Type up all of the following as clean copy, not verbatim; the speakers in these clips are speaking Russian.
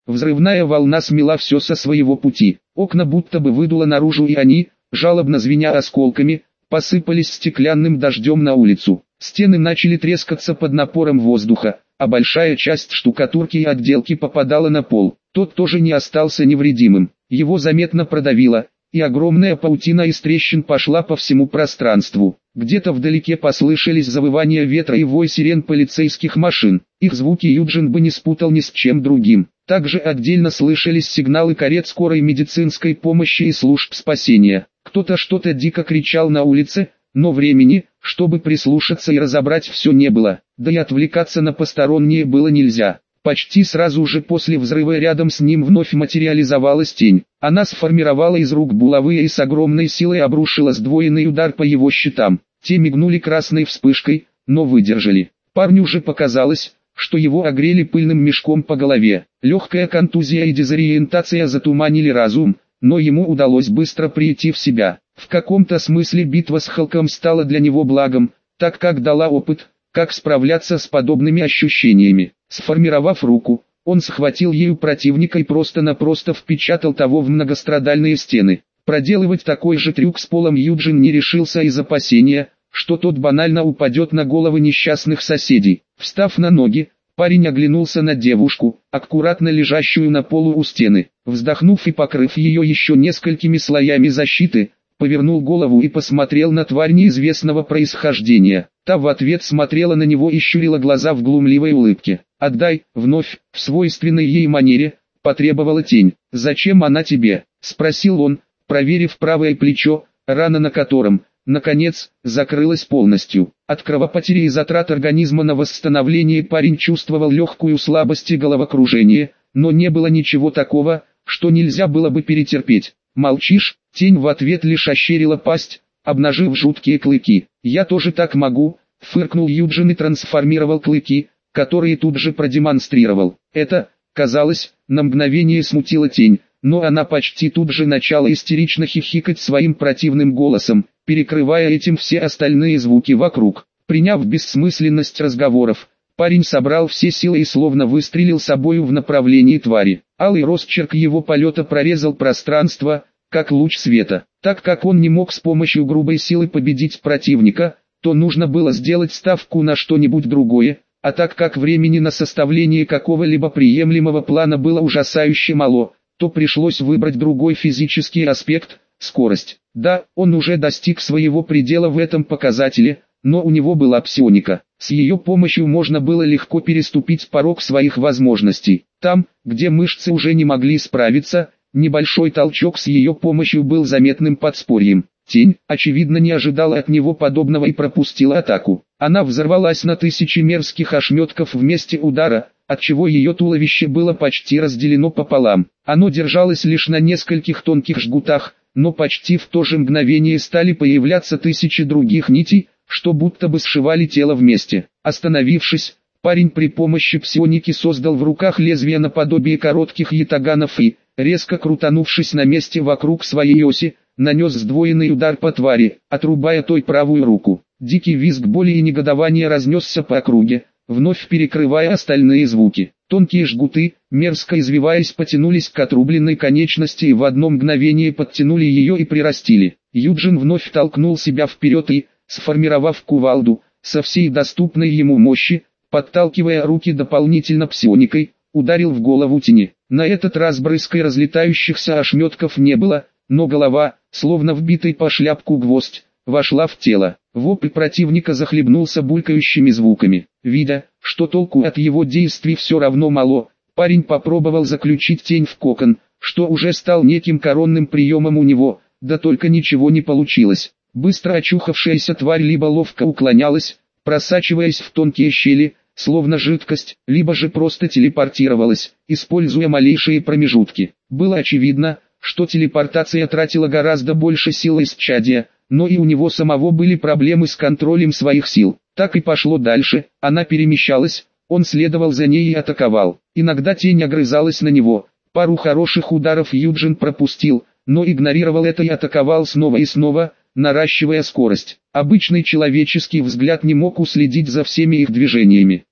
Взрывная волна смела все со своего пути. Окна будто бы выдуло наружу, и они, жалобно звеня осколками, посыпались стеклянным дождем на улицу. Стены начали трескаться под напором воздуха, а большая часть штукатурки и отделки попадала на пол. Тот тоже не остался невредимым. Его заметно продавило, и огромная паутина из трещин пошла по всему пространству. Где-то вдалеке послышались завывания ветра и вой сирен полицейских машин. Их звуки Юджин бы не спутал ни с чем другим. Также отдельно слышались сигналы карет скорой медицинской помощи и служб спасения. Кто-то что-то дико кричал на улице, но времени, чтобы прислушаться и разобрать все, не было. Да и отвлекаться на посторонние было нельзя. Почти сразу же после взрыва рядом с ним вновь материализовалась тень. Она сформировала из рук булавы и с огромной силой обрушила сдвоенный удар по его щитам. Те мигнули красной вспышкой, но выдержали. Парню же показалось, что его огрели пыльным мешком по голове. Легкая контузия и дезориентация затуманили разум, но ему удалось быстро прийти в себя. В каком-то смысле битва с Халком стала для него благом, так как дала опыт, как справляться с подобными ощущениями. Сформировав руку, он схватил ею противника и просто-напросто впечатал того в многострадальные стены. Проделывать такой же трюк с полом Юджин не решился из опасения, что тот банально упадет на головы несчастных соседей. Встав на ноги, парень оглянулся на девушку, аккуратно лежащую на полу у стены. Вздохнув и покрыв ее еще несколькими слоями защиты, повернул голову и посмотрел на тварь неизвестного происхождения. Та в ответ смотрела на него и щурила глаза в глумливой улыбке. «Отдай», — вновь, в свойственной ей манере, потребовала тень. «Зачем она тебе?» — спросил он, проверив правое плечо, рана на котором, наконец, закрылась полностью. От кровопотери и затрат организма на восстановление парень чувствовал легкую слабость и головокружение, но не было ничего такого, что нельзя было бы перетерпеть. «Молчишь?» — тень в ответ лишь ощерила пасть, обнажив жуткие клыки. «Я тоже так могу», — фыркнул Юджин и трансформировал клыки, которые тут же продемонстрировал. Это, казалось, на мгновение смутило тень, но она почти тут же начала истерично хихикать своим противным голосом, перекрывая этим все остальные звуки вокруг. Приняв бессмысленность разговоров, парень собрал все силы и словно выстрелил собою в направлении твари. Алый росчерк его полета прорезал пространство, как луч света. Так как он не мог с помощью грубой силы победить противника, то нужно было сделать ставку на что-нибудь другое, а так как времени на составление какого-либо приемлемого плана было ужасающе мало, то пришлось выбрать другой физический аспект – скорость. Да, он уже достиг своего предела в этом показателе, но у него была псионика. С ее помощью можно было легко переступить порог своих возможностей. Там, где мышцы уже не могли справиться, небольшой толчок с ее помощью был заметным подспорьем. Тень, очевидно, не ожидала от него подобного и пропустила атаку. Она взорвалась на тысячи мерзких ошметков в месте удара, отчего ее туловище было почти разделено пополам. Оно держалось лишь на нескольких тонких жгутах, но почти в то же мгновение стали появляться тысячи других нитей, что будто бы сшивали тело вместе. Остановившись, парень при помощи псионики создал в руках лезвия наподобие коротких ятаганов и, резко крутанувшись на месте вокруг своей оси, нанес сдвоенный удар по твари, отрубая той правую руку. Дикий визг боли и негодования разнесся по округе, вновь перекрывая остальные звуки. Тонкие жгуты, мерзко извиваясь, потянулись к отрубленной конечности и в одно мгновение подтянули ее и прирастили. Юджин вновь толкнул себя вперед и, сформировав кувалду, со всей доступной ему мощи, подталкивая руки дополнительно псионикой, ударил в голову тени. На этот раз брызгой разлетающихся ошметков не было, но голова, словно вбитый по шляпку гвоздь, вошла в тело. Вопль противника захлебнулся булькающими звуками. Видя, что толку от его действий все равно мало, парень попробовал заключить тень в кокон, что уже стал неким коронным приемом у него, да только ничего не получилось. Быстро очухавшаяся тварь либо ловко уклонялась, просачиваясь в тонкие щели, словно жидкость, либо же просто телепортировалась, используя малейшие промежутки. Было очевидно, что телепортация тратила гораздо больше сил исчадия, но и у него самого были проблемы с контролем своих сил. Так и пошло дальше, она перемещалась, он следовал за ней и атаковал. Иногда тень огрызалась на него, пару хороших ударов Юджин пропустил, но игнорировал это и атаковал снова и снова, наращивая скорость. Обычный человеческий взгляд не мог уследить за всеми их движениями.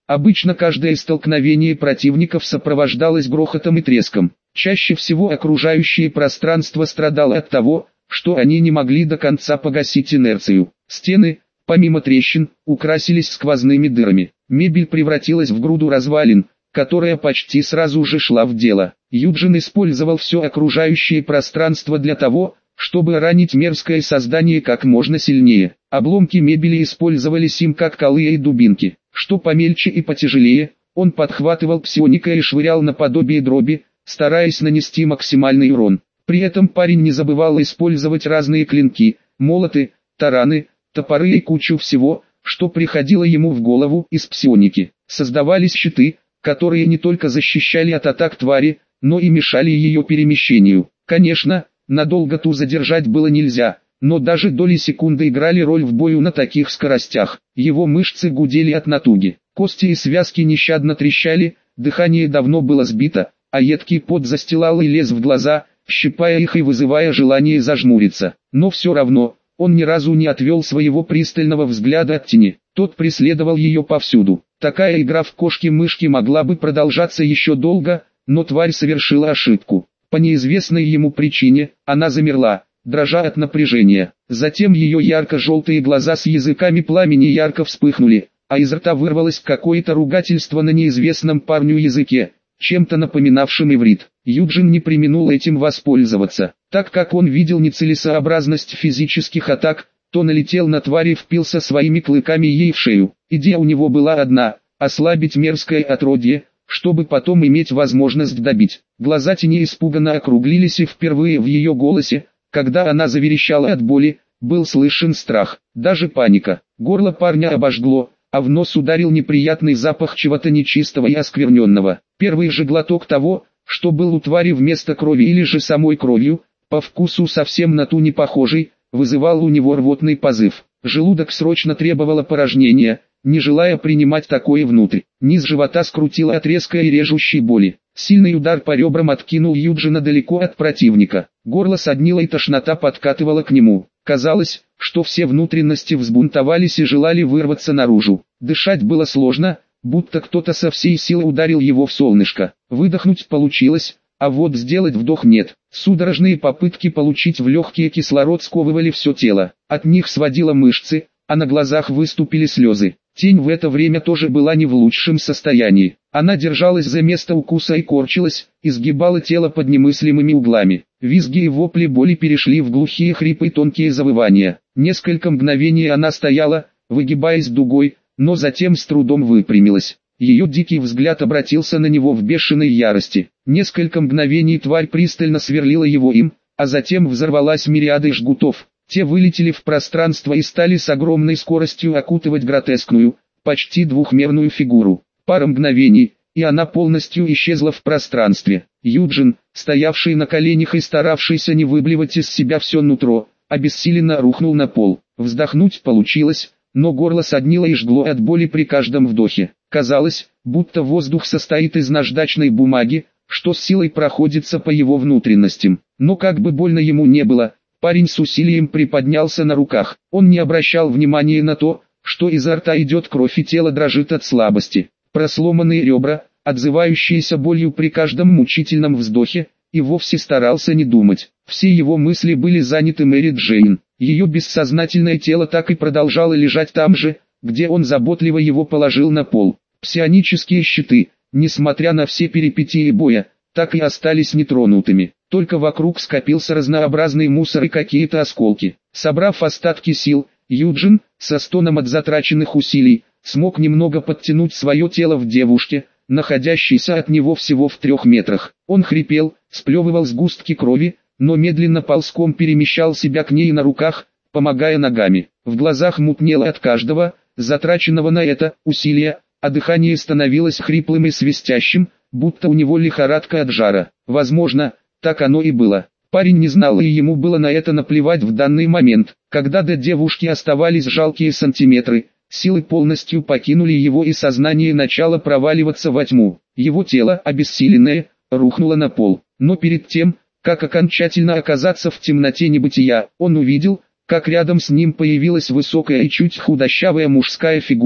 Обычно каждое столкновение противников сопровождалось грохотом и треском. Чаще всего окружающее пространство страдало от того, что они не могли до конца погасить инерцию. Стены, помимо трещин, украсились сквозными дырами. Мебель превратилась в груду развалин, которая почти сразу же шла в дело. Юджин использовал все окружающее пространство для того, чтобы ранить мерзкое создание как можно сильнее. Обломки мебели использовались им как колы и дубинки. Что помельче и потяжелее, он подхватывал псионика и швырял наподобие дроби, стараясь нанести максимальный урон. При этом парень не забывал использовать разные клинки, молоты, тараны, топоры и кучу всего, что приходило ему в голову из псионики. Создавались щиты, которые не только защищали от атак твари, но и мешали ее перемещению. Конечно, надолго ту задержать было нельзя, но даже доли секунды играли роль в бою на таких скоростях. Его мышцы гудели от натуги, кости и связки нещадно трещали, дыхание давно было сбито, а едкий пот застилал и лез в глаза, щипая их и вызывая желание зажмуриться. Но все равно, он ни разу не отвел своего пристального взгляда от тени, тот преследовал ее повсюду. Такая игра в кошки-мышки могла бы продолжаться еще долго, но тварь совершила ошибку. По неизвестной ему причине, она замерла, дрожа от напряжения. Затем ее ярко-желтые глаза с языками пламени ярко вспыхнули, а из рта вырвалось какое-то ругательство на неизвестном парню языке, чем-то напоминавшим иврит. Юджин не преминул этим воспользоваться. Так как он видел нецелесообразность физических атак, то налетел на тварь и впился своими клыками ей в шею. Идея у него была одна – ослабить мерзкое отродье, чтобы потом иметь возможность добить. Глаза тени испуганно округлились, и впервые в ее голосе, когда она заверещала от боли, был слышен страх, даже паника. Горло парня обожгло, а в нос ударил неприятный запах чего-то нечистого и оскверненного. Первый же глоток того, что был у твари вместо крови или же самой кровью, по вкусу совсем на ту не похожий, вызывал у него рвотный позыв. Желудок срочно требовал опорожнения, не желая принимать такое внутрь. Низ живота скрутило от резкой и режущей боли. Сильный удар по ребрам откинул Юджина далеко от противника. Горло соднило и тошнота подкатывала к нему. Казалось, что все внутренности взбунтовались и желали вырваться наружу. Дышать было сложно, будто кто-то со всей силы ударил его в солнышко. Выдохнуть получилось, а вот сделать вдох нет. Судорожные попытки получить в легкие кислород сковывали все тело. От них сводило мышцы, а на глазах выступили слезы. Тень в это время тоже была не в лучшем состоянии. Она держалась за место укуса и корчилась, изгибала тело под немыслимыми углами. Визги и вопли боли перешли в глухие хрипы и тонкие завывания. Несколько мгновений она стояла, выгибаясь дугой, но затем с трудом выпрямилась. Ее дикий взгляд обратился на него в бешеной ярости. Несколько мгновений тварь пристально сверлила его им, а затем взорвалась мириадой жгутов. Те вылетели в пространство и стали с огромной скоростью окутывать гротескную, почти двухмерную фигуру. Пара мгновений, и она полностью исчезла в пространстве. Юджин, стоявший на коленях и старавшийся не выблевать из себя все нутро, обессиленно рухнул на пол. Вздохнуть получилось, но горло соднило и жгло от боли при каждом вдохе. Казалось, будто воздух состоит из наждачной бумаги, что с силой проходится по его внутренностям. Но как бы больно ему не было, парень с усилием приподнялся на руках. Он не обращал внимания на то, что изо рта идет кровь и тело дрожит от слабости. Просломанные ребра, отзывающиеся болью при каждом мучительном вздохе, и вовсе старался не думать. Все его мысли были заняты Мэри Джейн. Ее бессознательное тело так и продолжало лежать там же, где он заботливо его положил на пол. Псионические щиты, несмотря на все перипетии боя, так и остались нетронутыми. Только вокруг скопился разнообразный мусор и какие-то осколки. Собрав остатки сил, Юджин, со стоном от затраченных усилий, смог немного подтянуть свое тело в девушке, находящейся от него всего в 3 метрах. Он хрипел, сплевывал сгустки крови, но медленно ползком перемещал себя к ней на руках, помогая ногами. В глазах мутнело от каждого, затраченного на это, усилия, а дыхание становилось хриплым и свистящим, будто у него лихорадка от жара. Возможно, так оно и было. Парень не знал, и ему было на это наплевать в данный момент. Когда до девушки оставались жалкие сантиметры, силы полностью покинули его и сознание начало проваливаться во тьму. Его тело, обессиленное, рухнуло на пол. Но перед тем, как окончательно оказаться в темноте небытия, он увидел, как рядом с ним появилась высокая и чуть худощавая мужская фигура,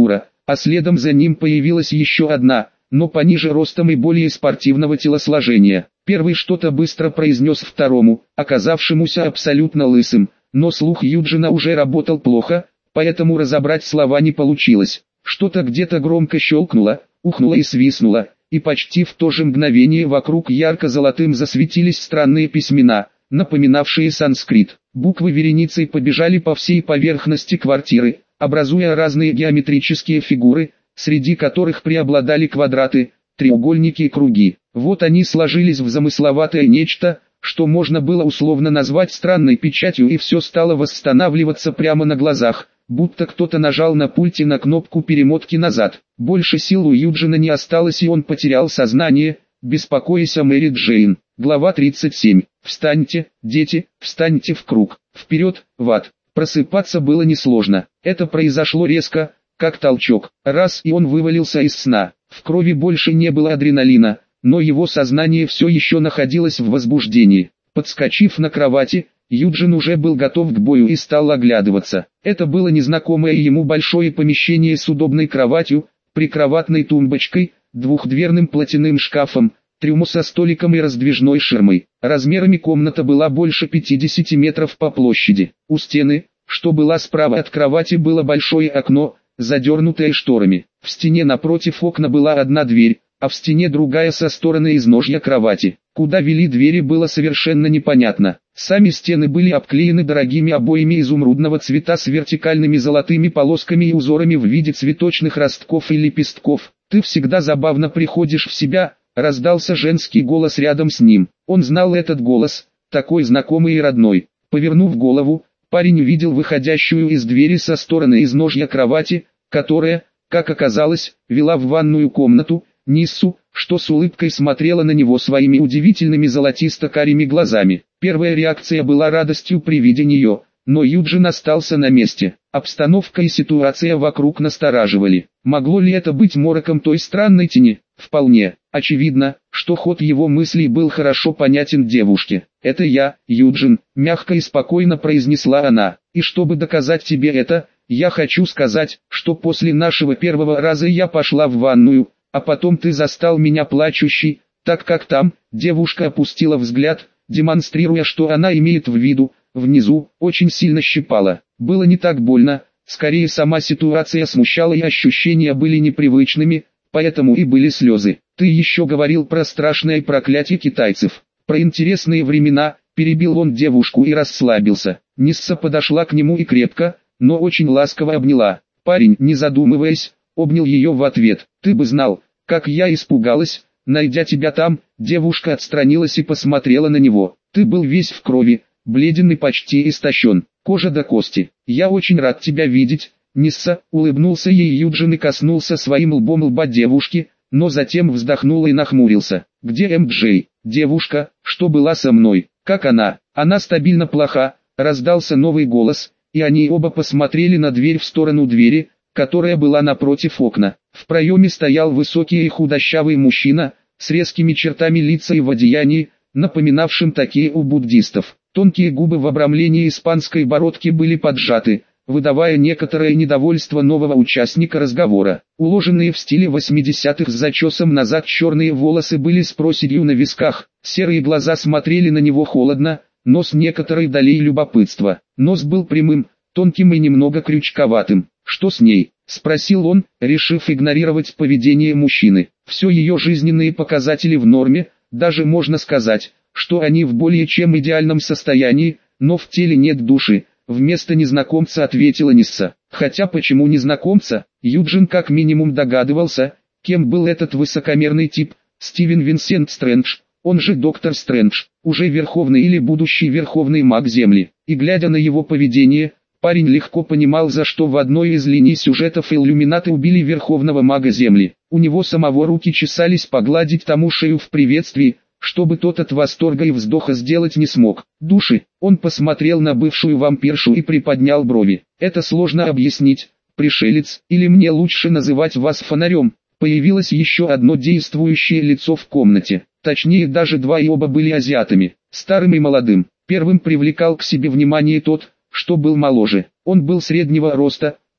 а следом за ним появилась еще одна, но пониже ростом и более спортивного телосложения. Первый что-то быстро произнес второму, оказавшемуся абсолютно лысым, но слух Юджина уже работал плохо, поэтому разобрать слова не получилось. Что-то где-то громко щелкнуло, ухнуло и свистнуло, и почти в то же мгновение вокруг ярко-золотым засветились странные письмена, напоминавшие санскрит. Буквы вереницей побежали по всей поверхности квартиры, образуя разные геометрические фигуры, среди которых преобладали квадраты, треугольники и круги. Вот они сложились в замысловатое нечто, что можно было условно назвать странной печатью, и все стало восстанавливаться прямо на глазах, будто кто-то нажал на пульте на кнопку перемотки назад. Больше сил у Юджина не осталось, и он потерял сознание, беспокоясь о Мэри Джейн. Глава 37. «Встаньте, дети, встаньте в круг, вперед, в ад». Просыпаться было несложно. Это произошло резко, как толчок. Раз, и он вывалился из сна. В крови больше не было адреналина, но его сознание все еще находилось в возбуждении. Подскочив на кровати, Юджин уже был готов к бою и стал оглядываться. Это было незнакомое ему большое помещение с удобной кроватью, прикроватной тумбочкой, двухдверным платяным шкафом, трюмо со столиком и раздвижной ширмой. Размерами комната была больше 50 метров по площади. У стены, что была справа от кровати, было большое окно, задернутое шторами. В стене напротив окна была одна дверь, а в стене другая со стороны изножья кровати. Куда вели двери, было совершенно непонятно. Сами стены были обклеены дорогими обоями изумрудного цвета с вертикальными золотыми полосками и узорами в виде цветочных ростков и лепестков. «Ты всегда забавно приходишь в себя», — раздался женский голос рядом с ним. Он знал этот голос, такой знакомый и родной. Повернув голову, парень увидел выходящую из двери со стороны изножья кровати, которая, как оказалось, вела в ванную комнату, Ниссу, что с улыбкой смотрела на него своими удивительными золотисто-карими глазами. Первая реакция была радостью при виде нее, но Юджин остался на месте. Обстановка и ситуация вокруг настораживали. Могло ли это быть мороком той странной тени? Вполне. Очевидно, что ход его мыслей был хорошо понятен девушке. «Это я, Юджин», — мягко и спокойно произнесла она. «И чтобы доказать тебе это, я хочу сказать, что после нашего первого раза я пошла в ванную, а потом ты застал меня плачущей, так как там». Девушка опустила взгляд, демонстрируя, что она имеет в виду. Внизу очень сильно щипало. Было не так больно, скорее сама ситуация смущала и ощущения были непривычными, поэтому и были слезы. «Ты еще говорил про страшное проклятие китайцев, про интересные времена», — перебил он девушку и расслабился. Нисса подошла к нему и крепко, но очень ласково обняла. Парень, не задумываясь, обнял ее в ответ. «Ты бы знал, как я испугалась, найдя тебя там». Девушка отстранилась и посмотрела на него. «Ты был весь в крови, бледен и почти истощен, кожа до кости. Я очень рад тебя видеть, Нисса», — улыбнулся ей Юджин и коснулся своим лбом лба девушки, но затем вздохнул и нахмурился. «Где МДЖ? Девушка, что была со мной? Как она?» «Она стабильно плоха», — раздался новый голос, и они оба посмотрели на дверь в сторону двери, которая была напротив окна. В проеме стоял высокий и худощавый мужчина, с резкими чертами лица и в одеянии, напоминавшим такие у буддистов. Тонкие губы в обрамлении испанской бородки были поджаты, выдавая некоторое недовольство нового участника разговора. Уложенные в стиле 80-х с зачесом назад черные волосы были с проседью на висках, серые глаза смотрели на него холодно, но с некоторой долей любопытства. Нос был прямым, тонким и немного крючковатым. «Что с ней?» — спросил он, решив игнорировать поведение мужчины. «Все ее жизненные показатели в норме, даже можно сказать, что они в более чем идеальном состоянии, но в теле нет души», — вместо незнакомца ответила Нисса. Хотя почему незнакомца, Юджин как минимум догадывался, кем был этот высокомерный тип. Стивен Винсент Стрэндж, он же Доктор Стрэндж, уже верховный или будущий верховный маг Земли. И глядя на его поведение, парень легко понимал, за что в одной из линий сюжетов иллюминаты убили верховного мага Земли. У него самого руки чесались погладить тому шею в приветствии, чтобы тот от восторга и вздоха сделать не смог. «Души», он посмотрел на бывшую вампиршу и приподнял брови. «Это сложно объяснить, пришелец, или мне лучше называть вас фонарем». Появилось еще одно действующее лицо в комнате. Точнее, даже два, и оба были азиатами, старым и молодым. Первым привлекал к себе внимание тот, что был моложе. Он был среднего роста,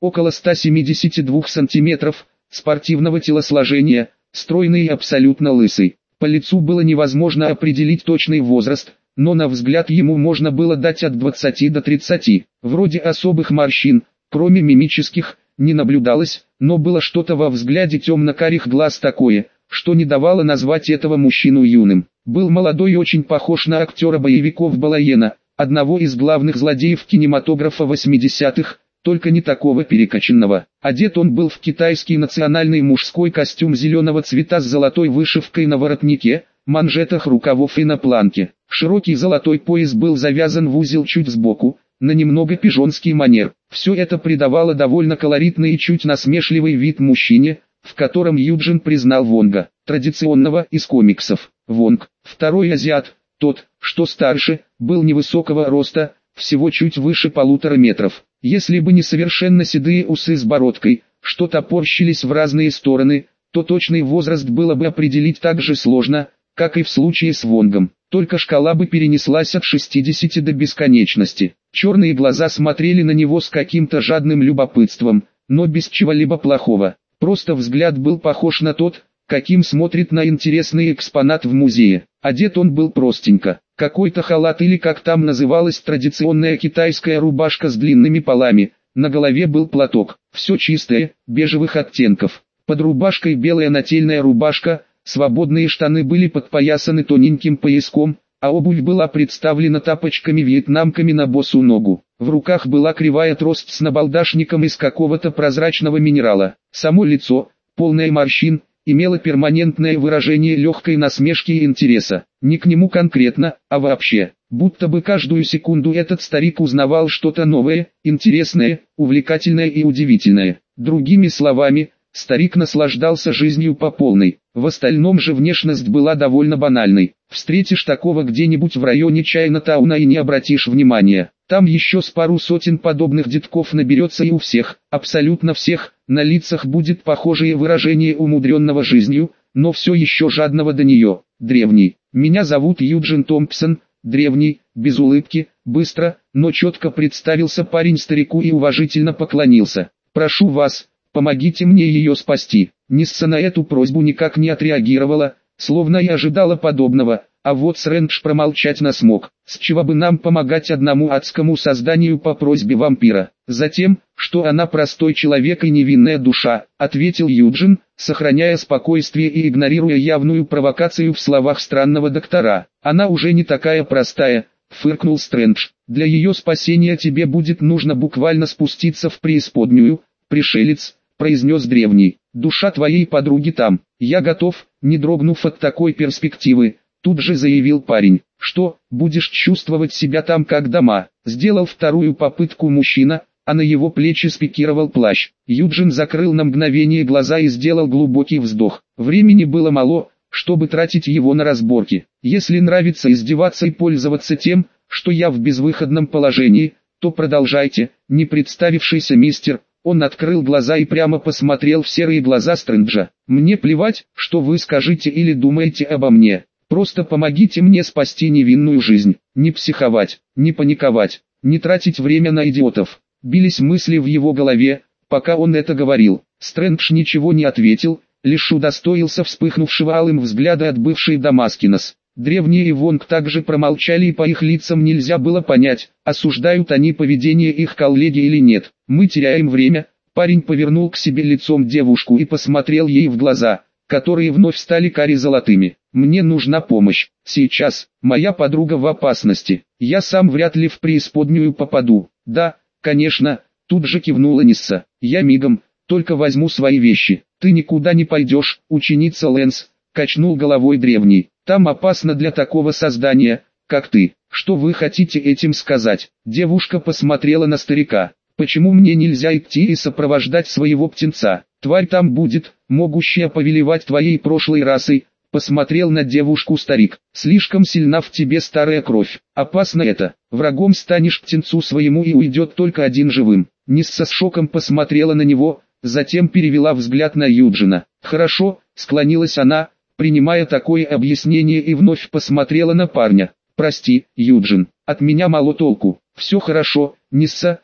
около 172 сантиметров, спортивного телосложения, стройный и абсолютно лысый. По лицу было невозможно определить точный возраст, но на взгляд ему можно было дать от 20 до 30. Вроде особых морщин, кроме мимических, не наблюдалось, но было что-то во взгляде темно-карих глаз такое, что не давало назвать этого мужчину юным. Был молодой и очень похож на актера боевиков Балаена, одного из главных злодеев кинематографа 80-х, только не такого перекачанного. Одет он был в китайский национальный мужской костюм зеленого цвета с золотой вышивкой на воротнике, манжетах рукавов и на планке. Широкий золотой пояс был завязан в узел чуть сбоку, на немного пижонский манер. Все это придавало довольно колоритный и чуть насмешливый вид мужчине, в котором Юджин признал Вонга, традиционного из комиксов. Вонг, второй азиат, тот, что старше, был невысокого роста, всего чуть выше 1,5 метров. Если бы не совершенно седые усы с бородкой, что топорщились в разные стороны, то точный возраст было бы определить так же сложно, как и в случае с Вонгом. Только шкала бы перенеслась от 60 до бесконечности. Черные глаза смотрели на него с каким-то жадным любопытством, но без чего-либо плохого. Просто взгляд был похож на тот, каким смотрит на интересный экспонат в музее. Одет он был простенько. Какой-то халат или как там называлась традиционная китайская рубашка с длинными полами. На голове был платок. Все чистое, бежевых оттенков. Под рубашкой белая нательная рубашка. Свободные штаны были подпоясаны тоненьким пояском, а обувь была представлена тапочками-вьетнамками на босу ногу. В руках была кривая трость с набалдашником из какого-то прозрачного минерала. Само лицо, полное морщин, имело перманентное выражение легкой насмешки и интереса. Не к нему конкретно, а вообще. Будто бы каждую секунду этот старик узнавал что-то новое, интересное, увлекательное и удивительное. Другими словами, старик наслаждался жизнью по полной. В остальном же внешность была довольно банальной. Встретишь такого где-нибудь в районе Чайна-тауна и не обратишь внимания. Там еще с пару сотен подобных детков наберется и у всех, абсолютно всех, на лицах будет похожее выражение умудренного жизнью, но все еще жадного до нее. Древний. Меня зовут Юджин Томпсон. Древний, без улыбки, быстро, но четко представился парень старику и уважительно поклонился. Прошу вас, помогите мне ее спасти. Нисса на эту просьбу никак не отреагировала, словно и ожидала подобного, а вот Стрэндж промолчать не смог. С чего бы нам помогать одному адскому созданию по просьбе вампира? Затем, что она простой человек и невинная душа, ответил Юджин, сохраняя спокойствие и игнорируя явную провокацию в словах странного доктора. Она уже не такая простая, фыркнул Стрэндж. Для ее спасения тебе будет нужно буквально спуститься в преисподнюю, пришелец, произнес древний. Душа твоей подруги там. Я готов, не дрогнув от такой перспективы, тут же заявил парень. Что, будешь чувствовать себя там как дома? Сделал вторую попытку мужчина, а на его плечи спикировал плащ. Юджин закрыл на мгновение глаза и сделал глубокий вздох. Времени было мало, чтобы тратить его на разборки. Если нравится издеваться и пользоваться тем, что я в безвыходном положении, то продолжайте, не представившийся мистер. Он открыл глаза и прямо посмотрел в серые глаза Стрэнджа. «Мне плевать, что вы скажете или думаете обо мне. Просто помогите мне спасти невинную жизнь. Не психовать, не паниковать, не тратить время на идиотов». Бились мысли в его голове, пока он это говорил. Стрэндж ничего не ответил, лишь удостоился вспыхнувшего алым взгляда от бывшей Дамаскинос. Древние и Вонг также промолчали, и по их лицам нельзя было понять, осуждают они поведение их коллеги или нет. «Мы теряем время». Парень повернул к себе лицом девушку и посмотрел ей в глаза, которые вновь стали кари-золотыми. «Мне нужна помощь. Сейчас. Моя подруга в опасности. Я сам вряд ли в преисподнюю попаду». «Да, конечно», тут же кивнула Нисса. «Я мигом, только возьму свои вещи». «Ты никуда не пойдешь, ученица Лэнс», качнул головой древний. «Там опасно для такого создания, как ты». «Что вы хотите этим сказать?» Девушка посмотрела на старика. «Почему мне нельзя идти и сопровождать своего птенца? Тварь там будет, могущая повелевать твоей прошлой расой». Посмотрел на девушку старик. «Слишком сильна в тебе старая кровь. Опасно это. Врагом станешь птенцу своему и уйдет только один живым». Нисса с шоком посмотрела на него, затем перевела взгляд на Юджина. «Хорошо», склонилась она, принимая такое объяснение, и вновь посмотрела на парня. «Прости, Юджин, от меня мало толку». «Все хорошо, Нисса»,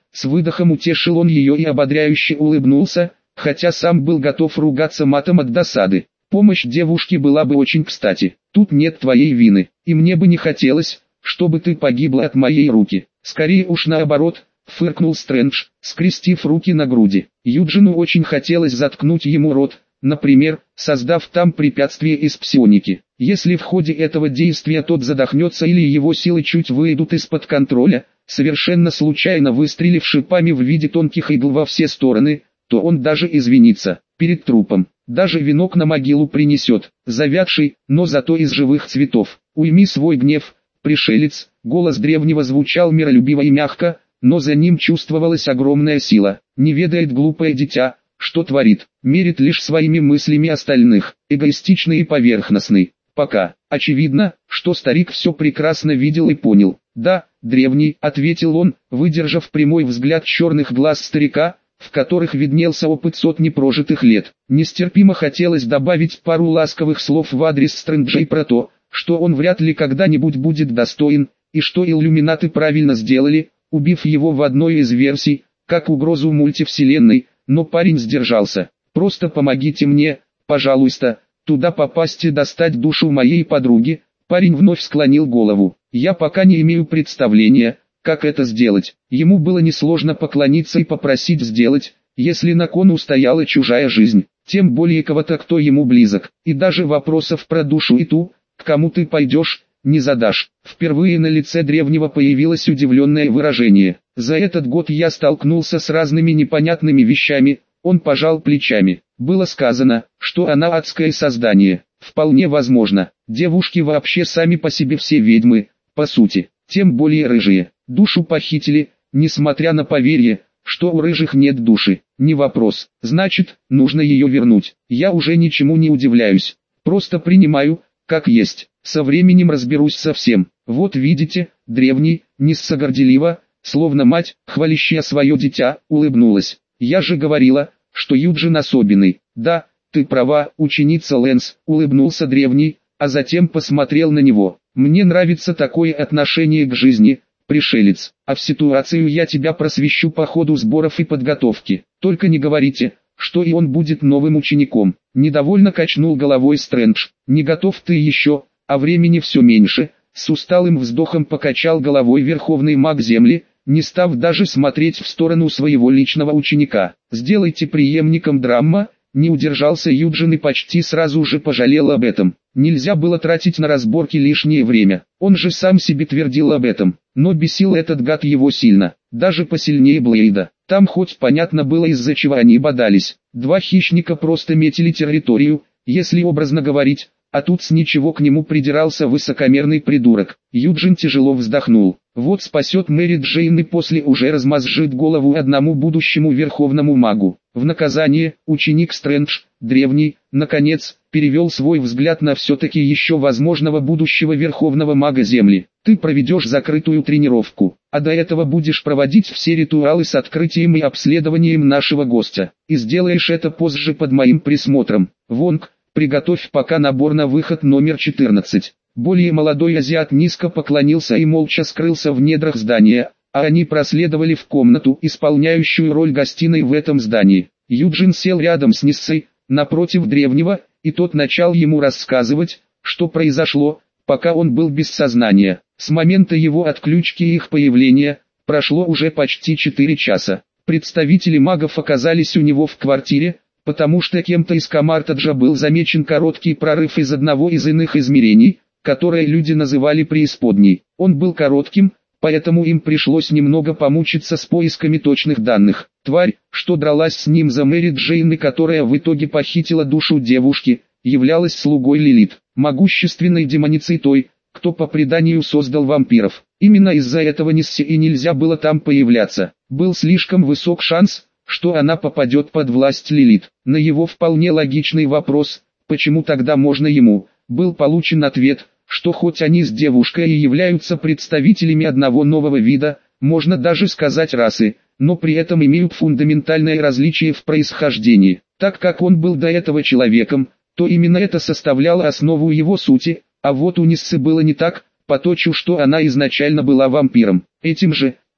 С выдохом утешил он ее и ободряюще улыбнулся, хотя сам был готов ругаться матом от досады. Помощь девушке была бы очень кстати. Тут нет твоей вины, и мне бы не хотелось, чтобы ты погибла от моей руки. Скорее уж наоборот, фыркнул Стрэндж, скрестив руки на груди. Юджину очень хотелось заткнуть ему рот, например, создав там препятствие из псионики. Если в ходе этого действия тот задохнется или его силы чуть выйдут из-под контроля, совершенно случайно выстрелив шипами в виде тонких игл во все стороны, то он даже извинится перед трупом. Даже венок на могилу принесет, завядший, но зато из живых цветов. Уйми свой гнев, пришелец. Голос древнего звучал миролюбиво и мягко, но за ним чувствовалась огромная сила. Не ведает глупое дитя, что творит, мерит лишь своими мыслями остальных, эгоистичный и поверхностный. Пока. Очевидно, что старик все прекрасно видел и понял. «Да, древний», — ответил он, выдержав прямой взгляд черных глаз старика, в которых виднелся опыт сотни прожитых лет. Нестерпимо хотелось добавить пару ласковых слов в адрес Стрэнджа про то, что он вряд ли когда-нибудь будет достоин, и что иллюминаты правильно сделали, убив его в одной из версий, как угрозу мультивселенной, но парень сдержался. «Просто помогите мне, пожалуйста, туда попасть и достать душу моей подруги». Парень вновь склонил голову. «Я пока не имею представления, как это сделать». Ему было несложно поклониться и попросить сделать, если на кону стояла чужая жизнь, тем более кого-то, кто ему близок. И даже вопросов про душу и ту, к кому ты пойдешь, не задашь. Впервые на лице древнего появилось удивленное выражение. «За этот год я столкнулся с разными непонятными вещами», он пожал плечами. «Было сказано, что она адское создание. Вполне возможно. Девушки вообще сами по себе все ведьмы, по сути, тем более рыжие. Душу похитили, несмотря на поверье, что у рыжих нет души. Не вопрос. Значит, нужно ее вернуть. Я уже ничему не удивляюсь. Просто принимаю, как есть. Со временем разберусь со всем. Вот видите, древний, Нисса горделиво, словно мать, хвалящая свое дитя, улыбнулась. Я же говорила, что Юджин особенный. Да, ты права, ученица Лэнс, улыбнулся древний, а затем посмотрел на него. Мне нравится такое отношение к жизни, пришелец, а в ситуацию я тебя просвещу по ходу сборов и подготовки. Только не говорите, что и он будет новым учеником. Недовольно качнул головой Стрэндж. Не готов ты еще, а времени все меньше. С усталым вздохом покачал головой верховный маг Земли, не став даже смотреть в сторону своего личного ученика. Сделайте преемником Драмма. Не удержался Юджин и почти сразу же пожалел об этом. Нельзя было тратить на разборки лишнее время. Он же сам себе твердил об этом. Но бесил этот гад его сильно. Даже посильнее Блейда. Там хоть понятно было, из-за чего они бодались. Два хищника просто метили территорию, если образно говорить, а тут с ничего к нему придирался высокомерный придурок. Юджин тяжело вздохнул. Вот спасет Мэри Джейн и после уже размозжит голову одному будущему верховному магу. В наказание, ученик Стрэндж, древний, наконец, перевел свой взгляд на все-таки еще возможного будущего верховного мага Земли. Ты проведешь закрытую тренировку, а до этого будешь проводить все ритуалы с открытием и обследованием нашего гостя. И сделаешь это позже под моим присмотром. Вонг, приготовь пока набор на выход номер 14. Более молодой азиат низко поклонился и молча скрылся в недрах здания, а они проследовали в комнату, исполняющую роль гостиной в этом здании. Юджин сел рядом с Ниссой, напротив древнего, и тот начал ему рассказывать, что произошло, пока он был без сознания. С момента его отключки и их появления, прошло уже почти 4 часа. Представители магов оказались у него в квартире, потому что кем-то из Камартаджа был замечен короткий прорыв из одного из иных измерений, которое люди называли преисподней. Он был коротким, поэтому им пришлось немного помучиться с поисками точных данных. Тварь, что дралась с ним за Мэри Джейн и которая в итоге похитила душу девушки, являлась слугой Лилит, могущественной демоницей той, кто по преданию создал вампиров. Именно из-за этого Ниссе и нельзя было там появляться. Был слишком высок шанс, что она попадет под власть Лилит. На его вполне логичный вопрос, почему тогда можно ему, был получен ответ, что хоть они с девушкой и являются представителями одного нового вида, можно даже сказать расы, но при этом имеют фундаментальное различие в происхождении. Так как он был до этого человеком, то именно это составляло основу его сути, а вот у Ниссы было не так, по то, что она изначально была вампиром. Этим же,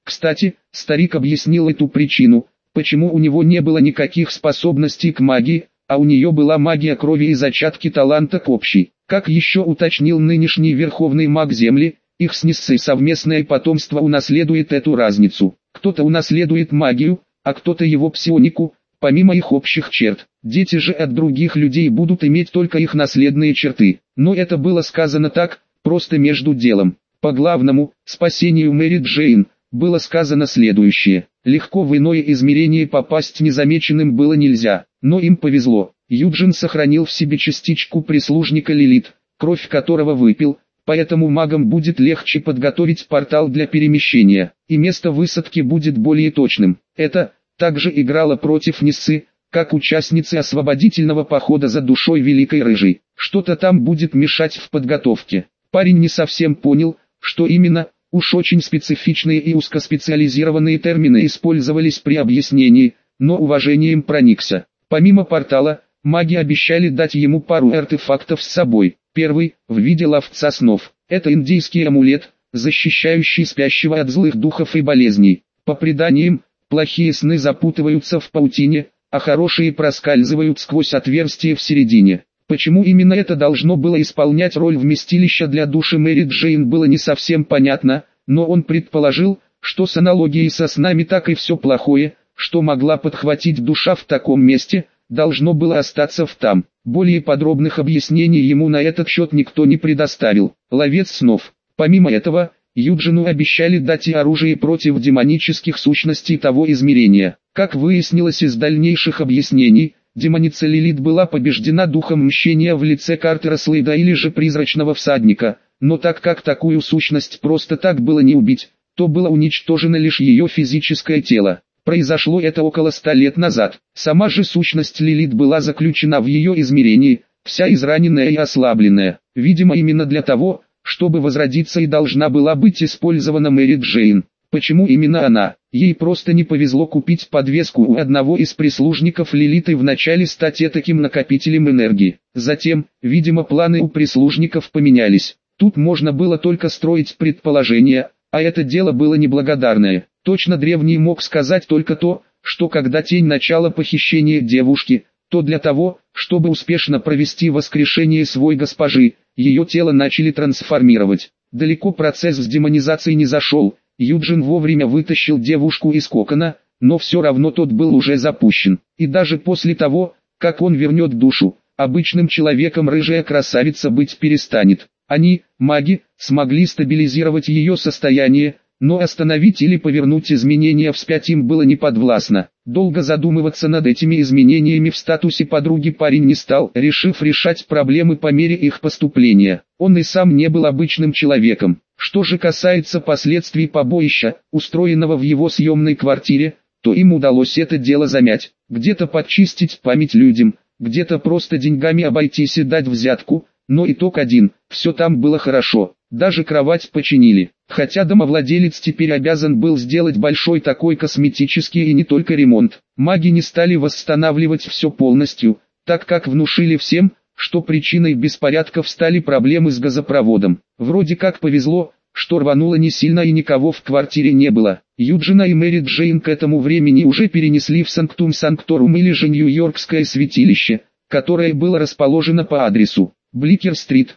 Кстати, старик объяснил эту причину, почему у него не было никаких способностей к магии, а у нее была магия крови и зачатки таланта к общей. Как еще уточнил нынешний верховный маг Земли, их с Ниссой совместное потомство унаследует эту разницу. Кто-то унаследует магию, а кто-то его псионику, помимо их общих черт. Дети же от других людей будут иметь только их наследные черты. Но это было сказано так, просто между делом. По главному, спасению Мэри Джейн, было сказано следующее. Легко в иное измерение попасть незамеченным было нельзя, но им повезло. Юджин сохранил в себе частичку прислужника Лилит, кровь которого выпил, поэтому магам будет легче подготовить портал для перемещения, и место высадки будет более точным. Это также играло против Ниссы, как участницы освободительного похода за душой Великой Рыжей. Что-то там будет мешать в подготовке. Парень не совсем понял, что именно. Уж очень специфичные и узкоспециализированные термины использовались при объяснении, но уважением проникся. Помимо портала, маги обещали дать ему пару артефактов с собой. Первый, в виде ловца снов. Это индийский амулет, защищающий спящего от злых духов и болезней. По преданиям, плохие сны запутываются в паутине, а хорошие проскальзывают сквозь отверстие в середине. Почему именно это должно было исполнять роль вместилища для души Мэри Джейн, было не совсем понятно, но он предположил, что с аналогией со снами так и все плохое, что могла подхватить душа в таком месте, должно было остаться там. Более подробных объяснений ему на этот счет никто не предоставил. Ловец снов. Помимо этого, Юджину обещали дать и оружие против демонических сущностей того измерения. Как выяснилось из дальнейших объяснений, демоница Лилит была побеждена духом мщения в лице Картера Слейда или же призрачного всадника, но так как такую сущность просто так было не убить, то было уничтожено лишь ее физическое тело. Произошло это около 100 лет назад. Сама же сущность Лилит была заключена в ее измерении, вся израненная и ослабленная. Видимо, именно для того, чтобы возродиться, и должна была быть использована Мэри Джейн. Почему именно она? Ей просто не повезло купить подвеску у одного из прислужников Лилит и вначале стать этаким накопителем энергии. Затем, видимо, планы у прислужников поменялись. Тут можно было только строить предположения, а это дело было неблагодарное. Точно древний мог сказать только то, что когда тень начала похищения девушки, то для того, чтобы успешно провести воскрешение своей госпожи, ее тело начали трансформировать. Далеко процесс с демонизацией не зашел. Юджин вовремя вытащил девушку из кокона, но все равно тот был уже запущен. И даже после того, как он вернет душу, обычным человеком рыжая красавица быть перестанет. Они, маги, смогли стабилизировать ее состояние, но остановить или повернуть изменения вспять им было неподвластно. Долго задумываться над этими изменениями в статусе подруги парень не стал, решив решать проблемы по мере их поступления. Он и сам не был обычным человеком. Что же касается последствий побоища, устроенного в его съемной квартире, то им удалось это дело замять. Где-то подчистить память людям, где-то просто деньгами обойтись и дать взятку, но итог один, все там было хорошо. Даже кровать починили, хотя домовладелец теперь обязан был сделать большой такой косметический и не только ремонт. Маги не стали восстанавливать все полностью, так как внушили всем, что причиной беспорядков стали проблемы с газопроводом. Вроде как повезло, что рвануло не сильно и никого в квартире не было. Юджина и Мэри Джейн к этому времени уже перенесли в Санктум Санкторум или же Нью-Йоркское святилище, которое было расположено по адресу Бликер-стрит,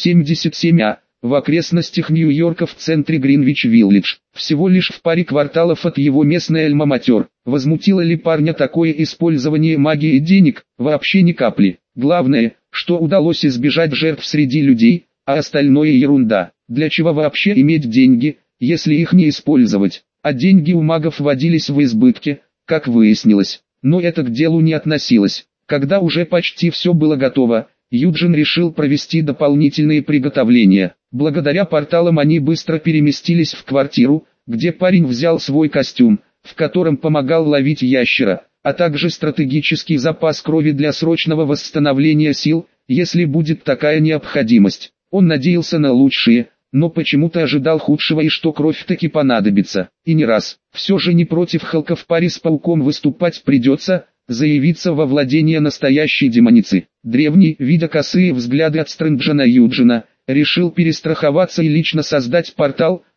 177А. В окрестностях Нью-Йорка в центре Гринвич-Виллидж, всего лишь в паре кварталов от его местной альма-матер. Возмутило ли парня такое использование магии и денег? Вообще ни капли. Главное, что удалось избежать жертв среди людей, а остальное ерунда. Для чего вообще иметь деньги, если их не использовать? А деньги у магов водились в избытке, как выяснилось. Но это к делу не относилось. Когда уже почти все было готово, Юджин решил провести дополнительные приготовления. Благодаря порталам они быстро переместились в квартиру, где парень взял свой костюм, в котором помогал ловить ящера, а также стратегический запас крови для срочного восстановления сил, если будет такая необходимость. Он надеялся на лучшее, но почему-то ожидал худшего и что кровь таки понадобится. И не раз. Все же не против Халка в паре с пауком выступать придется, заявиться во владение настоящей демоницы. Древний, видя косые взгляды от Стрэнджа на Юджина, решил перестраховаться и лично создать портал,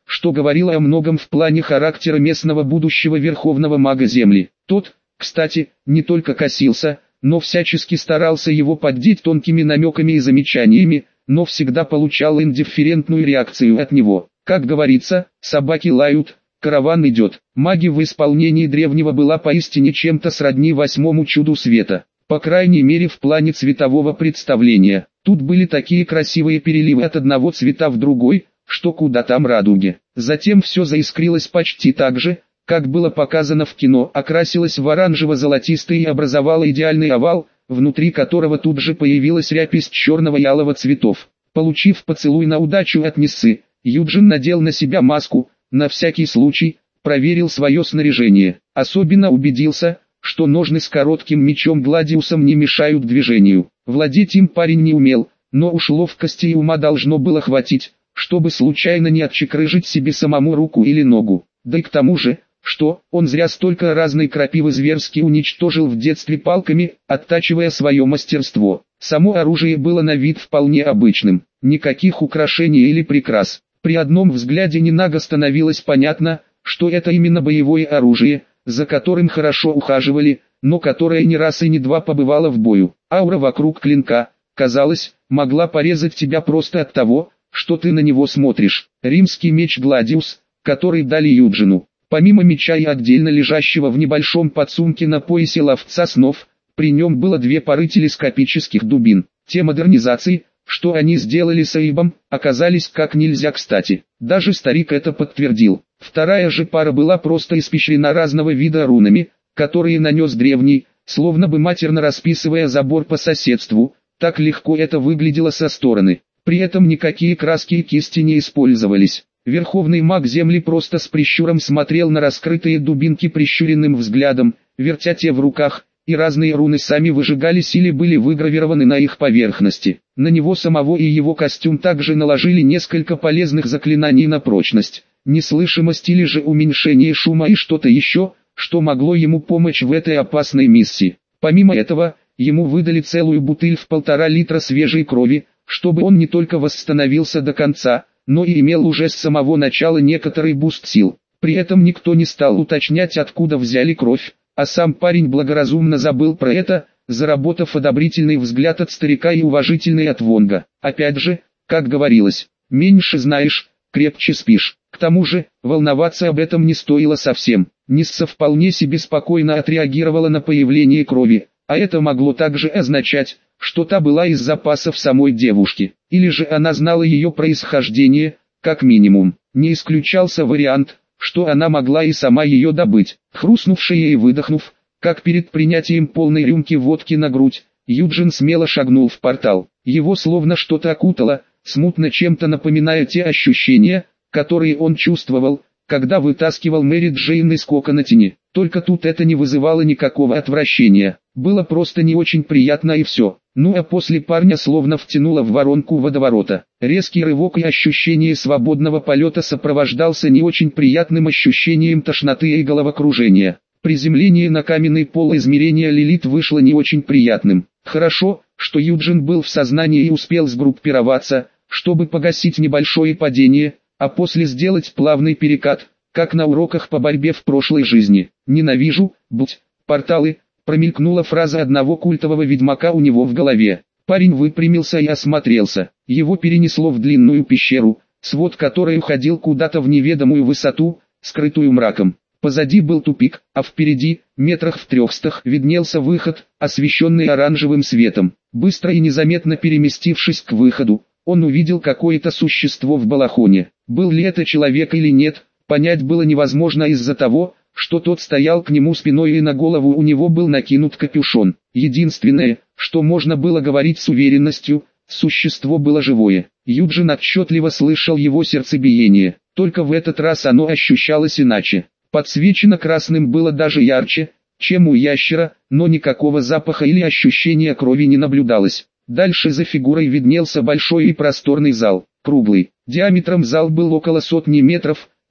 что говорило о многом в плане характера местного будущего верховного мага Земли. Тот, кстати, не только косился, но всячески старался его поддеть тонкими намеками и замечаниями, но всегда получал индифферентную реакцию от него. Как говорится, собаки лают, караван идет. Магия в исполнении древнего была поистине чем-то сродни восьмому чуду света, по крайней мере в плане цветового представления. Тут были такие красивые переливы от одного цвета в другой, что куда там радуги. Затем все заискрилось почти так же, как было показано в кино, окрасилось в оранжево-золотистый и образовало идеальный овал, внутри которого тут же появилась рябь из черного и алого цветов. Получив поцелуй на удачу от Ниссы, Юджин надел на себя маску, на всякий случай, проверил свое снаряжение. Особенно убедился, что ножны с коротким мечом Гладиусом не мешают движению. Владеть им парень не умел, но уж ловкости и ума должно было хватить, чтобы случайно не отчекрыжить себе самому руку или ногу. Да и к тому же, что он зря столько разной крапивы зверски уничтожил в детстве палками, оттачивая свое мастерство. Само оружие было на вид вполне обычным, никаких украшений или прикрас. При одном взгляде Нинага становилось понятно, что это именно боевое оружие, за которым хорошо ухаживали, но которое не раз и не два побывало в бою. Аура вокруг клинка, казалось, могла порезать тебя просто от того, что ты на него смотришь. Римский меч Гладиус, который дали Юджину. Помимо меча и отдельно лежащего в небольшом подсумке на поясе ловца снов, при нем было две пары телескопических дубин. Те модернизации, что они сделали с Эйбом, оказались как нельзя кстати. Даже старик это подтвердил. Вторая же пара была просто испещрена разного вида рунами, которые нанес древний, словно бы матерно расписывая забор по соседству. Так легко это выглядело со стороны. При этом никакие краски и кисти не использовались. Верховный маг Земли просто с прищуром смотрел на раскрытые дубинки прищуренным взглядом, вертя те в руках, и разные руны сами выжигались или были выгравированы на их поверхности. На него самого и его костюм также наложили несколько полезных заклинаний на прочность, неслышимость или же уменьшение шума и что-то еще, что могло ему помочь в этой опасной миссии. Помимо этого, ему выдали целую бутыль в 1,5 литра свежей крови, чтобы он не только восстановился до конца, но и имел уже с самого начала некоторый буст сил. При этом никто не стал уточнять, откуда взяли кровь, а сам парень благоразумно забыл про это, заработав одобрительный взгляд от старика и уважительный от Вонга. Опять же, как говорилось, меньше знаешь, крепче спишь. К тому же, волноваться об этом не стоило совсем. Нисса вполне себе спокойно отреагировала на появление крови, а это могло также означать, что та была из запасов самой девушки, или же она знала ее происхождение, как минимум. Не исключался вариант, что она могла и сама ее добыть. Хрустнувшая и выдохнув, как перед принятием полной рюмки водки на грудь, Юджин смело шагнул в портал. Его словно что-то окутало, смутно чем-то напоминая те ощущения, которые он чувствовал, когда вытаскивал Мэри Джейн из кокона тени. Только тут это не вызывало никакого отвращения. Было просто не очень приятно и все. Ну а после парня словно втянуло в воронку водоворота. Резкий рывок и ощущение свободного полета сопровождался не очень приятным ощущением тошноты и головокружения. Приземление на каменный пол измерения Лилит вышло не очень приятным. Хорошо, что Юджин был в сознании и успел сгруппироваться, чтобы погасить небольшое падение, а после сделать плавный перекат, как на уроках по борьбе в прошлой жизни. «Ненавижу, порталы», промелькнула фраза одного культового ведьмака у него в голове. Парень выпрямился и осмотрелся. Его перенесло в длинную пещеру, свод которой уходил куда-то в неведомую высоту, скрытую мраком. Позади был тупик, а впереди, метрах в 300, виднелся выход, освещенный оранжевым светом. Быстро и незаметно переместившись к выходу, он увидел какое-то существо в балахоне. Был ли это человек или нет, понять было невозможно из-за того, что тот стоял к нему спиной и на голову у него был накинут капюшон. Единственное, что можно было говорить с уверенностью, существо было живое. Юджин отчетливо слышал его сердцебиение, только в этот раз оно ощущалось иначе. Подсвечено красным было даже ярче, чем у ящера, но никакого запаха или ощущения крови не наблюдалось. Дальше за фигурой виднелся большой и просторный зал, круглый. Диаметром зал был около 100 метров,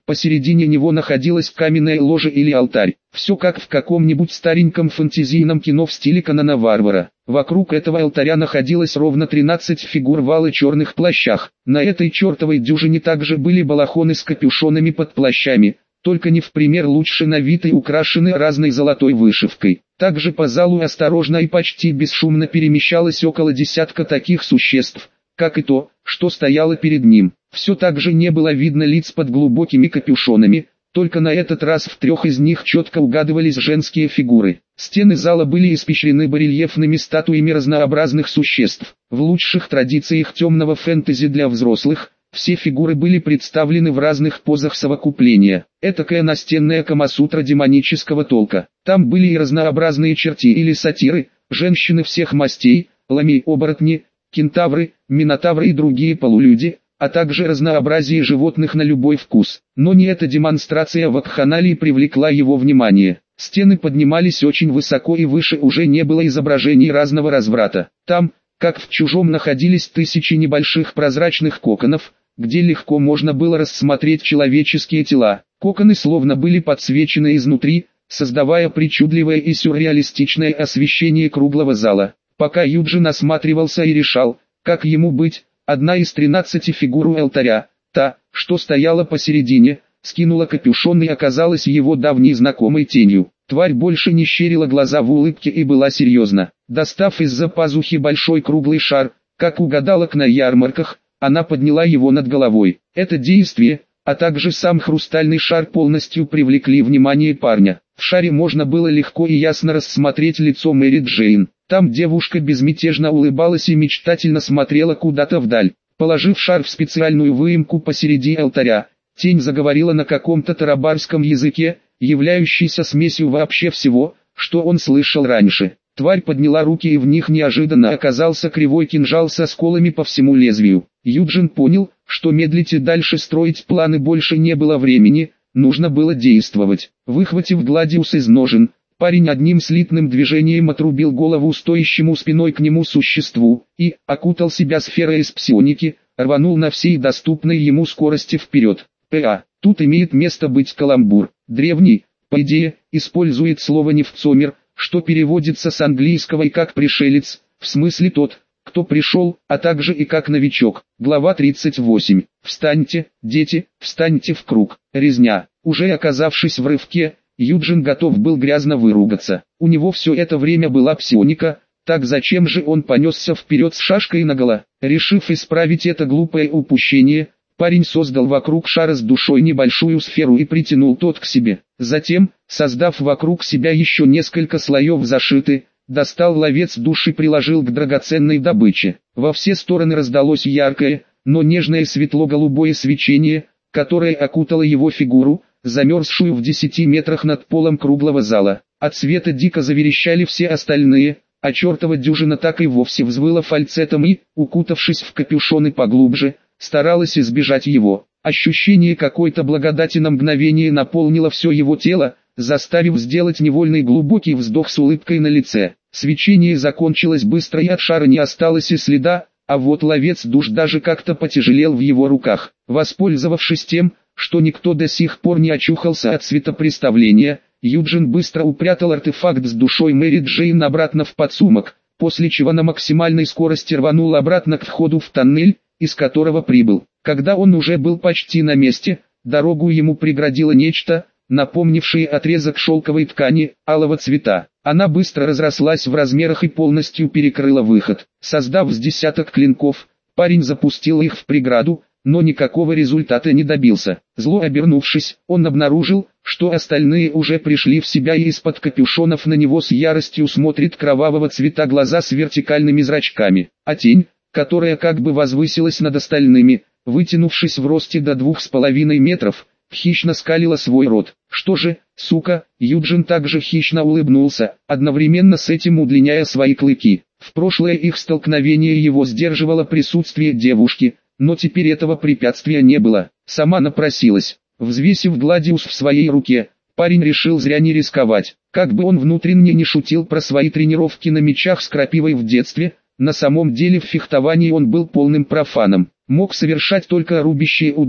Посередине него находилась каменная ложа или алтарь. Все как в каком-нибудь стареньком фэнтезийном кино в стиле Конана Варвара. Вокруг этого алтаря находилось ровно 13 фигур в алых-черных плащах. На этой чертовой дюжине также были балахоны с капюшонами под плащами, только не в пример лучше на вид и украшены разной золотой вышивкой. Также по залу осторожно и почти бесшумно перемещалось около десятка таких существ, как и то, что стояло перед ним. Все так же не было видно лиц под глубокими капюшонами, только на этот раз в 3 из них четко угадывались женские фигуры. Стены зала были испещрены барельефными статуями разнообразных существ. В лучших традициях темного фэнтези для взрослых, все фигуры были представлены в разных позах совокупления. Этакая настенная камасутра демонического толка. Там были и разнообразные черти или сатиры, женщины всех мастей, ламии-оборотни, кентавры, минотавры и другие полулюди, а также разнообразие животных на любой вкус. Но не эта демонстрация вакханалии привлекла его внимание. Стены поднимались очень высоко и выше уже не было изображений разного разврата. Там, как в чужом, находились тысячи небольших прозрачных коконов, где легко можно было рассмотреть человеческие тела. Коконы словно были подсвечены изнутри, создавая причудливое и сюрреалистичное освещение круглого зала. Пока Юджин осматривался и решал, как ему быть, одна из 13 фигур у алтаря, та, что стояла посередине, скинула капюшон и оказалась его давней знакомой тенью. Тварь больше не щерила глаза в улыбке и была серьезна. Достав из-за пазухи большой круглый шар, как у гадалок на ярмарках, она подняла его над головой. Это действие, а также сам хрустальный шар полностью привлекли внимание парня. В шаре можно было легко и ясно рассмотреть лицо Мэри Джейн. Там девушка безмятежно улыбалась и мечтательно смотрела куда-то вдаль. Положив шар в специальную выемку посереди алтаря, тень заговорила на каком-то тарабарском языке, являющейся смесью вообще всего, что он слышал раньше. Тварь подняла руки, и в них неожиданно оказался кривой кинжал со сколами по всему лезвию. Юджин понял, что медлить и дальше строить планы больше не было времени, нужно было действовать. Выхватив гладиус из ножен, парень одним слитным движением отрубил голову стоящему спиной к нему существу, и окутал себя сферой из псионики, рванул на всей доступной ему скорости вперед. Тут имеет место быть каламбур. Древний, по идее, использует слово «невцомер», что переводится с английского и как «пришелец», в смысле тот, кто пришел, а также и как новичок. Глава 38. Встаньте, дети, встаньте в круг. Резня. Уже оказавшись в рывке, Юджин готов был грязно выругаться. У него все это время была псионика, так зачем же он понесся вперед с шашкой наголо? Решив исправить это глупое упущение, парень создал вокруг шара с душой небольшую сферу и притянул тот к себе. Затем, создав вокруг себя еще несколько слоев защиты, достал ловец душ и приложил к драгоценной добыче. Во все стороны раздалось яркое, но нежное светло-голубое свечение, которое окутало его фигуру, замерзшую в 10 метрах над полом круглого зала. От света дико заверещали все остальные, а чертова дюжина так и вовсе взвыла фальцетом и, укутавшись в капюшоны поглубже, старалась избежать его. Ощущение какой-то благодати на мгновение наполнило все его тело, заставив сделать невольный глубокий вздох с улыбкой на лице. Свечение закончилось быстро, и от шара не осталось и следа, а вот ловец душ даже как-то потяжелел в его руках. Воспользовавшись тем, что никто до сих пор не очухался от светопреставления, Юджин быстро упрятал артефакт с душой Мэри Джейн обратно в подсумок, после чего на максимальной скорости рванул обратно к входу в тоннель, из которого прибыл. Когда он уже был почти на месте, дорогу ему преградило нечто, напомнившее отрезок шелковой ткани, алого цвета. Она быстро разрослась в размерах и полностью перекрыла выход. Создав с десяток клинков, парень запустил их в преграду, но никакого результата не добился. Зло обернувшись, он обнаружил, что остальные уже пришли в себя, и из-под капюшонов на него с яростью смотрит кровавого цвета глаза с вертикальными зрачками. А тень, которая как бы возвысилась над остальными, вытянувшись в росте до 2,5 метров, хищно скалила свой рот. Что же, сука, Юджин также хищно улыбнулся, одновременно с этим удлиняя свои клыки. В прошлое их столкновение его сдерживало присутствие девушки, но теперь этого препятствия не было. Сама напросилась. Взвесив гладиус в своей руке, парень решил зря не рисковать. Как бы он внутренне не шутил про свои тренировки на мечах с крапивой в детстве, на самом деле в фехтовании он был полным профаном. Мог совершать только рубящие удары,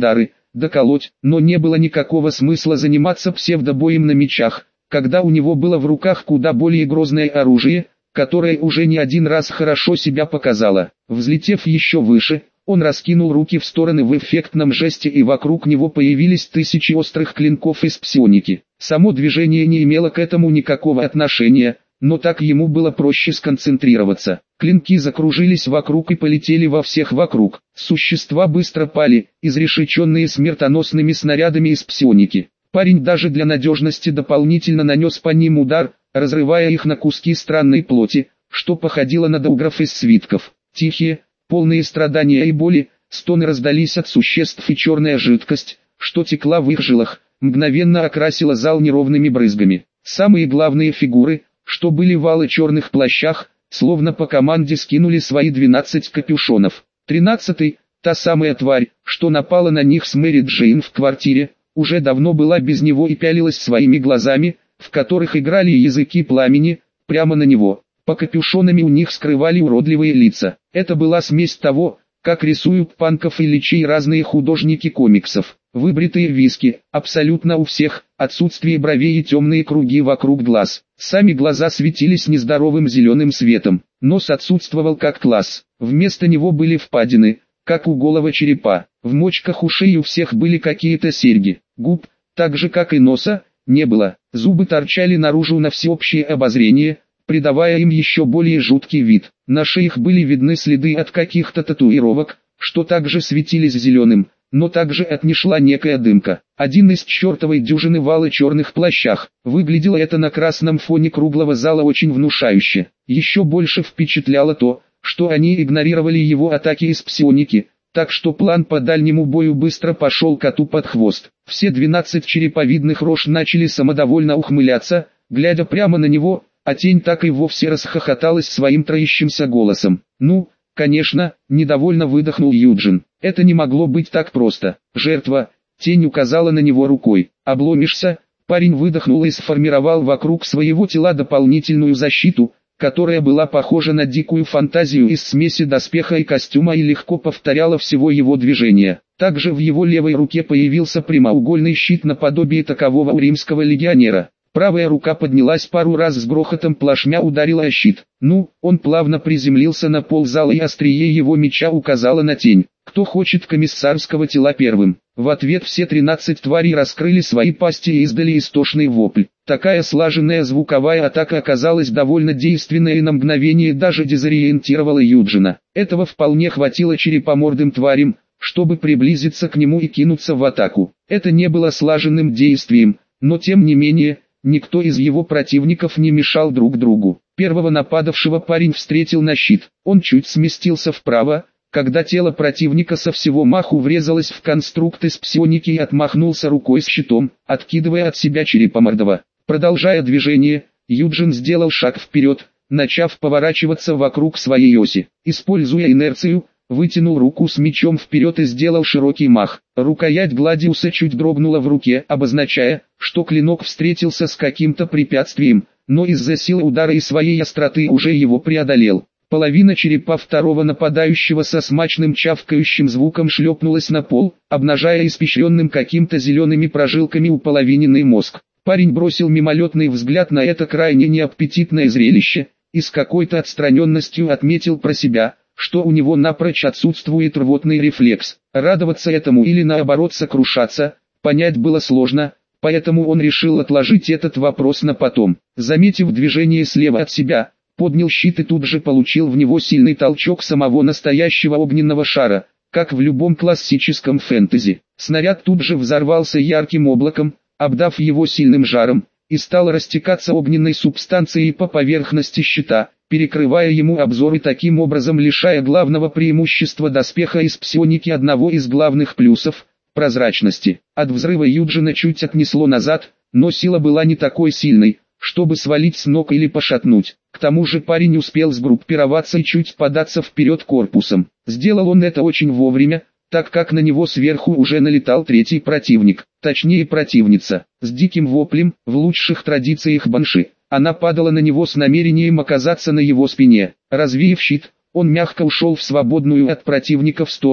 доколоть, но не было никакого смысла заниматься псевдобоем на мечах, когда у него было в руках куда более грозное оружие, которое уже не один раз хорошо себя показало. Взлетев еще выше, он раскинул руки в стороны в эффектном жесте, и вокруг него появились тысячи острых клинков из псионики. Само движение не имело к этому никакого отношения, но так ему было проще сконцентрироваться. Клинки закружились вокруг и полетели во всех вокруг. Существа быстро пали, изрешеченные смертоносными снарядами из псионики. Парень даже для надежности дополнительно нанес по ним удар, разрывая их на куски странной плоти, что походило на даугров из свитков. Тихие, полные страдания и боли, стоны раздались от существ, и черная жидкость, что текла в их жилах, мгновенно окрасила зал неровными брызгами. Самые главные фигуры, что были в алло-черных плащах, словно по команде скинули свои 12 капюшонов. 13-й, та самая тварь, что напала на них с Мэри Джейн в квартире, уже давно была без него и пялилась своими глазами, в которых играли языки пламени, прямо на него. По капюшонами у них скрывали уродливые лица. Это была смесь того, как рисуют панков и личей разные художники комиксов. Выбритые виски, абсолютно у всех, отсутствие бровей и темные круги вокруг глаз. Сами глаза светились нездоровым зеленым светом. Нос отсутствовал как класс. Вместо него были впадины, как у голого черепа. В мочках ушей у всех были какие-то серьги. Губ, так же как и носа, не было. Зубы торчали наружу на всеобщее обозрение, придавая им еще более жуткий вид. На шеях были видны следы от каких-то татуировок, что также светились зеленым, но также от них шла некая дымка. Один из чертовой дюжины в алло-черных плащах. Выглядело это на красном фоне круглого зала очень внушающе. Еще больше впечатляло то, что они игнорировали его атаки из псионики, так что план по дальнему бою быстро пошел коту под хвост. Все 12 череповидных рож начали самодовольно ухмыляться, глядя прямо на него, а тень так и вовсе расхохоталась своим троящимся голосом. «Ну, конечно», — недовольно выдохнул Юджин. «Это не могло быть так просто. Жертва», — тень указала на него рукой. «Обломишься?» Парень выдохнул и сформировал вокруг своего тела дополнительную защиту, которая была похожа на дикую фантазию из смеси доспеха и костюма и легко повторяла всего его движения. Также в его левой руке появился прямоугольный щит наподобие такового у римского легионера. Правая рука поднялась пару раз, с грохотом плашмя ударила о щит. Он плавно приземлился на пол зала, и острие его меча указало на тень. «Кто хочет комиссарского тела первым?» В ответ все 13 тварей раскрыли свои пасти и издали истошный вопль. Такая слаженная звуковая атака оказалась довольно действенной и на мгновение даже дезориентировала Юджина. Этого вполне хватило черепомордым тварям, чтобы приблизиться к нему и кинуться в атаку. Это не было слаженным действием, но тем не менее, никто из его противников не мешал друг другу. Первого нападавшего парень встретил на щит. Он чуть сместился вправо, когда тело противника со всего маху врезалось в конструкт из псионики, и отмахнулся рукой с щитом, откидывая от себя черепомордого. Продолжая движение, Юджин сделал шаг вперед, начав поворачиваться вокруг своей оси. Используя инерцию, вытянул руку с мечом вперед и сделал широкий мах. Рукоять гладиуса чуть дрогнула в руке, обозначая, что клинок встретился с каким-то препятствием, но из-за силы удара и своей остроты уже его преодолел. Половина черепа второго нападающего со смачным чавкающим звуком шлепнулась на пол, обнажая испещренным каким-то зелеными прожилками уполовиненный мозг. Парень бросил мимолетный взгляд на это крайне неаппетитное зрелище, и с какой-то отстраненностью отметил про себя, что у него напрочь отсутствует рвотный рефлекс. Радоваться этому или наоборот сокрушаться, понять было сложно, поэтому он решил отложить этот вопрос на потом. Заметив движение слева от себя, поднял щит и тут же получил в него сильный толчок самого настоящего огненного шара, как в любом классическом фэнтези. Снаряд тут же взорвался ярким облаком, обдав его сильным жаром, и стал растекаться огненной субстанцией по поверхности щита, перекрывая ему обзор и таким образом лишая главного преимущества доспеха из псионики, одного из главных плюсов – прозрачности. От взрыва Юджина чуть отнесло назад, но сила была не такой сильной, чтобы свалить с ног или пошатнуть. К тому же парень успел сгруппироваться и чуть податься вперед корпусом. Сделал он это очень вовремя, так как на него сверху уже налетал третий противник, точнее противница. С диким воплем, в лучших традициях банши, она падала на него с намерением оказаться на его спине. Развеяв щит, он мягко ушел в свободную от противника в сторону,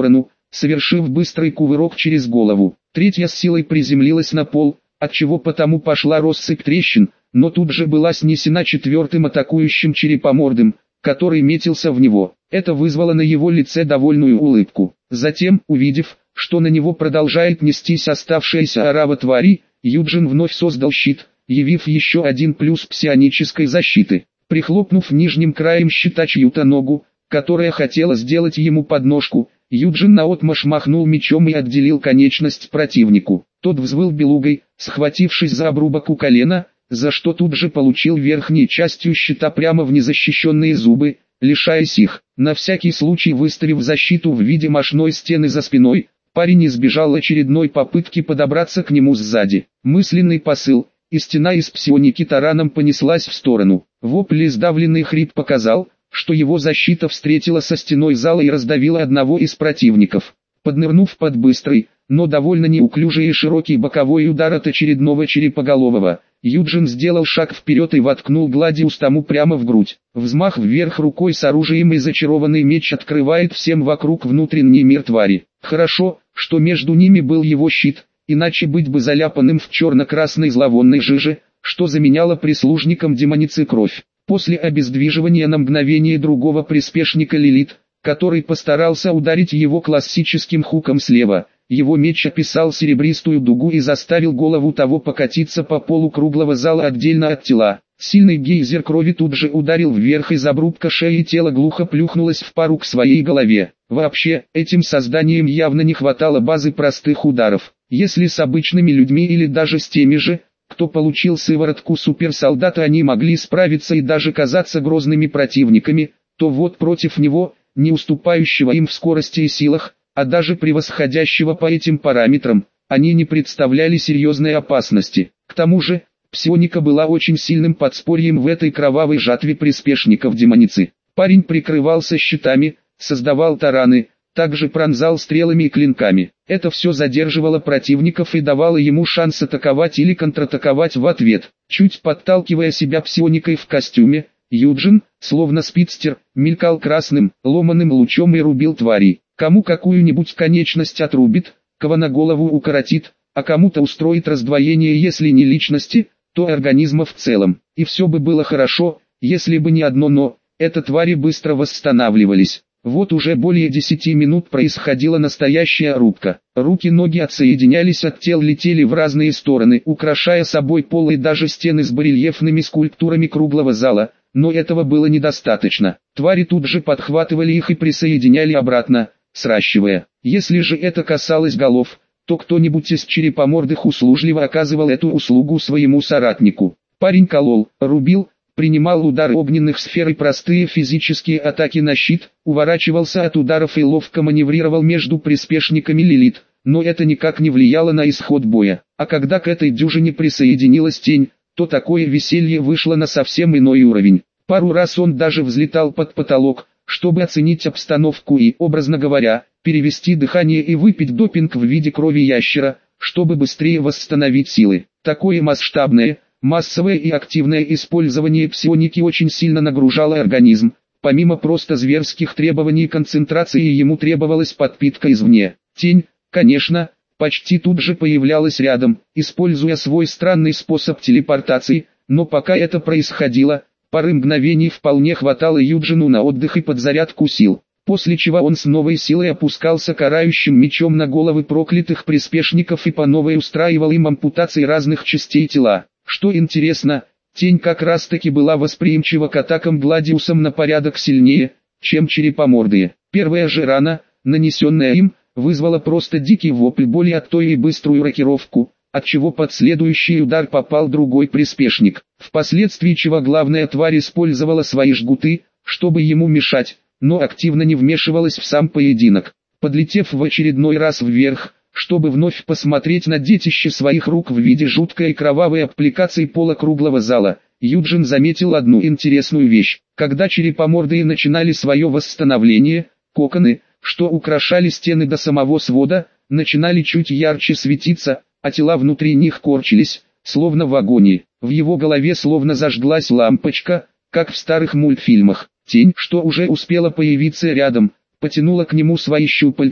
совершив быстрый кувырок через голову. Третья с силой приземлилась на пол, отчего потому пошла россыпь трещин, но тут же была снесена четвертым атакующим черепомордым, который метился в него. Это вызвало на его лице довольную улыбку. Затем, увидев, что на него продолжает нестись оставшаяся орава твари, Юджин вновь создал щит, явив еще один плюс псионической защиты. Прихлопнув нижним краем щита чью-то ногу, которая хотела сделать ему подножку, Юджин наотмашь махнул мечом и отделил конечность противнику. Тот взвыл белугой, схватившись за обрубок у колена, за что тут же получил верхней частью щита прямо в незащищенные зубы, лишаясь их. На всякий случай выставив защиту в виде мощной стены за спиной, парень избежал очередной попытки подобраться к нему сзади. Мысленный посыл, и стена из псионики тараном понеслась в сторону. Вопль и сдавленный хрип показал, что его защита встретила со стеной зала и раздавила одного из противников. Поднырнув под быстрый, но довольно неуклюжий и широкий боковой удар от очередного черепоголового, Юджин сделал шаг вперед и воткнул Гладиус тому прямо в грудь. Взмах вверх рукой с оружием и зачарованный меч открывает всем вокруг внутренний мир твари. Хорошо, что между ними был его щит, иначе быть бы заляпанным в черно-красной зловонной жиже, что заменяло прислужникам демоницы кровь. После обездвиживания на мгновение другого приспешника Лилит, который постарался ударить его классическим хуком слева, его меч описал серебристую дугу и заставил голову того покатиться по полу круглого зала отдельно от тела. Сильный гейзер крови тут же ударил вверх из обрубка шеи, и тело глухо плюхнулось в пару к своей голове. Вообще, этим созданиям явно не хватало базы простых ударов. Если с обычными людьми или даже с теми же, кто получил сыворотку суперсолдата, они могли справиться и даже казаться грозными противниками, то вот против него, не уступающего им в скорости и силах, а даже превосходящего по этим параметрам, они не представляли серьезной опасности. К тому же, псионика была очень сильным подспорьем в этой кровавой жатве приспешников демоницы. Парень прикрывался щитами, создавал тараны, также пронзал стрелами и клинками. Это все задерживало противников и давало ему шанс атаковать или контратаковать в ответ. Чуть подталкивая себя псионикой в костюме, Юджин, словно спидстер, мелькал красным, ломаным лучом и рубил тварей. Кому какую-нибудь конечность отрубит, кого на голову укоротит, а кому-то устроит раздвоение, если не личности, то организма в целом. И все бы было хорошо, если бы не одно «но», это твари быстро восстанавливались. Вот уже более 10 минут происходила настоящая рубка. Руки-ноги отсоединялись от тел, летели в разные стороны, украшая собой пол и даже стены с барельефными скульптурами круглого зала, но этого было недостаточно. Твари тут же подхватывали их и присоединяли обратно, сращивая. Если же это касалось голов, то кто-нибудь из черепомордых услужливо оказывал эту услугу своему соратнику. Парень колол, рубил, принимал удары огненных сфер и простые физические атаки на щит, уворачивался от ударов и ловко маневрировал между приспешниками Лилит, но это никак не влияло на исход боя. А когда к этой дюжине присоединилась тень, то такое веселье вышло на совсем иной уровень. Пару раз он даже взлетал под потолок, чтобы оценить обстановку и, образно говоря, перевести дыхание и выпить допинг в виде крови ящера, чтобы быстрее восстановить силы. Такое масштабное, массовое и активное использование псионики очень сильно нагружало организм. Помимо просто зверских требований концентрации, ему требовалась подпитка извне. Тень, конечно, почти тут же появлялась рядом, используя свой странный способ телепортации, но пока это происходило, пары мгновений вполне хватало Юджину на отдых и подзарядку сил, после чего он с новой силой опускался карающим мечом на головы проклятых приспешников и по новой устраивал им ампутации разных частей тела. Что интересно, тень как раз таки была восприимчива к атакам Гладиусом на порядок сильнее, чем черепомордые. Первая же рана, нанесенная им, вызвала просто дикий вопль боли от той и быструю рокировку, отчего под следующий удар попал другой приспешник. Впоследствии чего главная тварь использовала свои жгуты, чтобы ему мешать, но активно не вмешивалась в сам поединок. Подлетев в очередной раз вверх, чтобы вновь посмотреть на детище своих рук в виде жуткой кровавой аппликации пола круглого зала, Юджин заметил одну интересную вещь. Когда черепомордые начинали свое восстановление, коконы, что украшали стены до самого свода, начинали чуть ярче светиться, а тела внутри них корчились, словно в агонии. В его голове словно зажглась лампочка, как в старых мультфильмах. Тень, что уже успела появиться рядом, потянула к нему свои щупальца,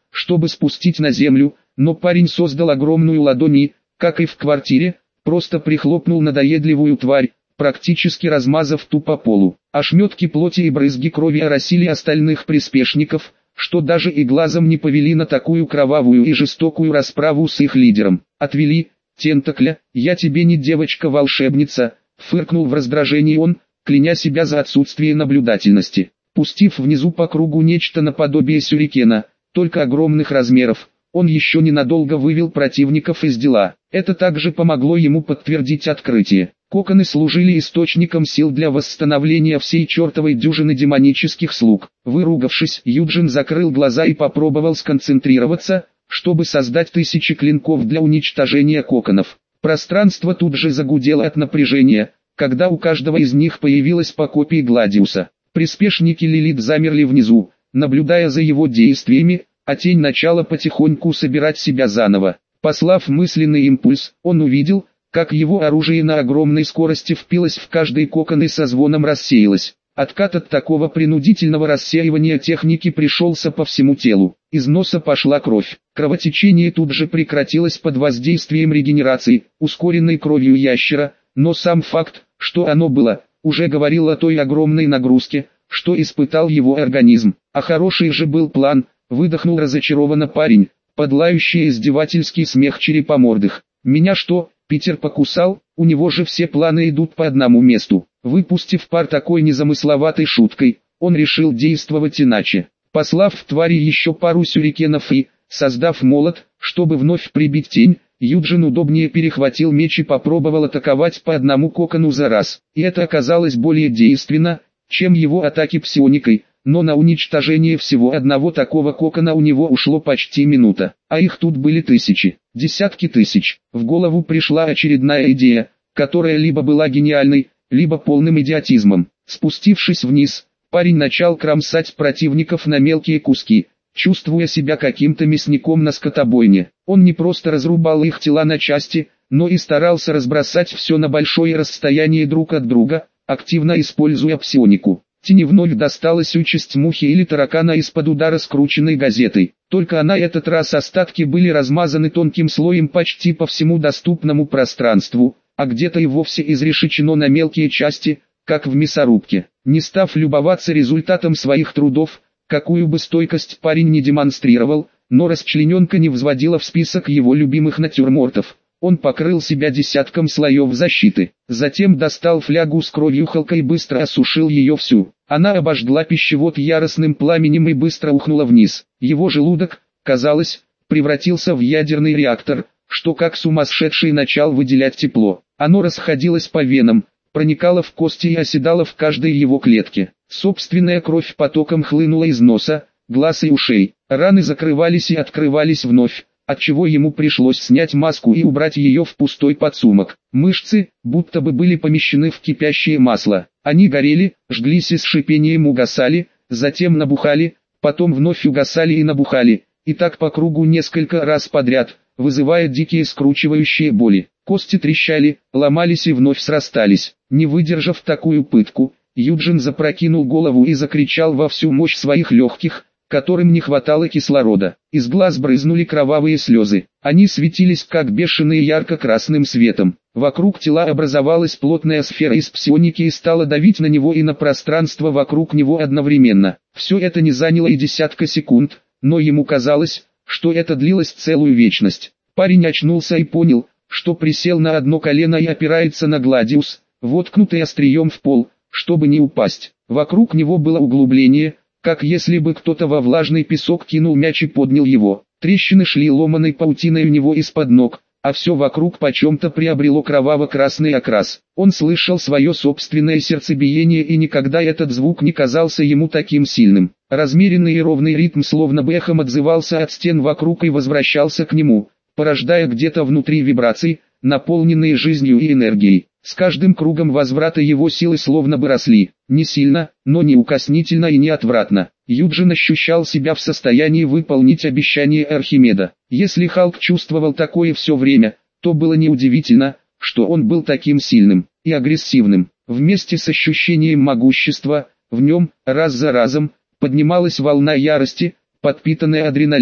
чтобы спустить на землю, но парень создал огромную ладонь и, как и в квартире, просто прихлопнул надоедливую тварь, практически размазав ту по полу. Ошметки плоти и брызги крови оросили остальных приспешников, что даже и глазом не повели на такую кровавую и жестокую расправу с их лидером. «Отвели, Тентакля, я тебе не девочка-волшебница», — фыркнул в раздражении он, кляня себя за отсутствие наблюдательности. Пустив внизу по кругу нечто наподобие сюрикена, только огромных размеров, он еще ненадолго вывел противников из дела. Это также помогло ему подтвердить открытие. Коконы служили источником сил для восстановления всей чертовой дюжины демонических слуг. Выругавшись, Юджин закрыл глаза и попробовал сконцентрироваться, чтобы создать тысячи клинков для уничтожения коконов. Пространство тут же загудело от напряжения, когда у каждого из них появилась по копии Гладиуса. Приспешники Лилит замерли внизу, наблюдая за его действиями, а тень начала потихоньку собирать себя заново. Послав мысленный импульс, он увидел, как его оружие на огромной скорости впилось в каждый кокон и со звоном рассеялось. Откат от такого принудительного рассеивания техники пришелся по всему телу. Из носа пошла кровь. Кровотечение тут же прекратилось под воздействием регенерации, ускоренной кровью ящера, но сам факт, что оно было, уже говорил о той огромной нагрузке, что испытал его организм. А хороший же был план, выдохнул разочарованно парень, под лающий издевательский смех черепомордых. «Меня что, Питер покусал? У него же все планы идут по одному месту». Выпустив пар такой незамысловатой шуткой, он решил действовать иначе. Послав в твари еще пару сюрикенов и, создав молот, чтобы вновь прибить тень, Юджин удобнее перехватил меч и попробовал атаковать по одному кокону за раз. И это оказалось более действенно, чем его атаки псионикой, но на уничтожение всего одного такого кокона у него ушло почти минута, а их тут были тысячи, десятки тысяч. В голову пришла очередная идея, которая либо была гениальной, либо полным идиотизмом. Спустившись вниз, парень начал кромсать противников на мелкие куски, чувствуя себя каким-то мясником на скотобойне. Он не просто разрубал их тела на части, но и старался разбросать все на большое расстояние друг от друга, активно используя псионику. Тени вновь досталась участь мухи или таракана из-под удара скрученной газетой. Только на этот раз остатки были размазаны тонким слоем почти по всему доступному пространству, а где-то и вовсе изрешечено на мелкие части, как в мясорубке. Не став любоваться результатом своих трудов, какую бы стойкость парень не демонстрировал, но расчлененка не взводила в список его любимых натюрмортов. Он покрыл себя десятком слоев защиты, затем достал флягу с кровью Халка и быстро осушил ее всю. Она обожгла пищевод яростным пламенем и быстро ухнула вниз. Его желудок, казалось, превратился в ядерный реактор, что как сумасшедший начал выделять тепло. Оно расходилось по венам, проникало в кости и оседало в каждой его клетке. Собственная кровь потоком хлынула из носа, глаз и ушей. Раны закрывались и открывались вновь, отчего ему пришлось снять маску и убрать ее в пустой подсумок. Мышцы, будто бы были помещены в кипящее масло. Они горели, жглись и с шипением угасали, затем набухали, потом вновь угасали и набухали, и так по кругу несколько раз подряд, вызывая дикие скручивающие боли. Кости трещали, ломались и вновь срастались. Не выдержав такую пытку, Юджин запрокинул голову и закричал во всю мощь своих легких, которым не хватало кислорода. Из глаз брызнули кровавые слезы. Они светились как бешеные ярко-красным светом. Вокруг тела образовалась плотная сфера из псионики и стала давить на него и на пространство вокруг него одновременно. Все это не заняло и десятка секунд, но ему казалось, что это длилось целую вечность. Парень очнулся и понял, что присел на одно колено и опирается на Гладиус, воткнутый острием в пол, чтобы не упасть. Вокруг него было углубление, как если бы кто-то во влажный песок кинул мяч и поднял его. Трещины шли ломаной паутиной у него из-под ног, а все вокруг почем-то приобрело кроваво-красный окрас. Он слышал свое собственное сердцебиение, и никогда этот звук не казался ему таким сильным. Размеренный и ровный ритм словно бы эхом отзывался от стен вокруг и возвращался к нему, порождая где-то внутри вибрации, наполненные жизнью и энергией. С каждым кругом возврата его силы словно бы росли, не сильно, но неукоснительно и неотвратно. Юджин ощущал себя в состоянии выполнить обещание Архимеда. Если Халк чувствовал такое все время, то было неудивительно, что он был таким сильным и агрессивным. Вместе с ощущением могущества, в нем, раз за разом, поднималась волна ярости, подпитанная адреналином.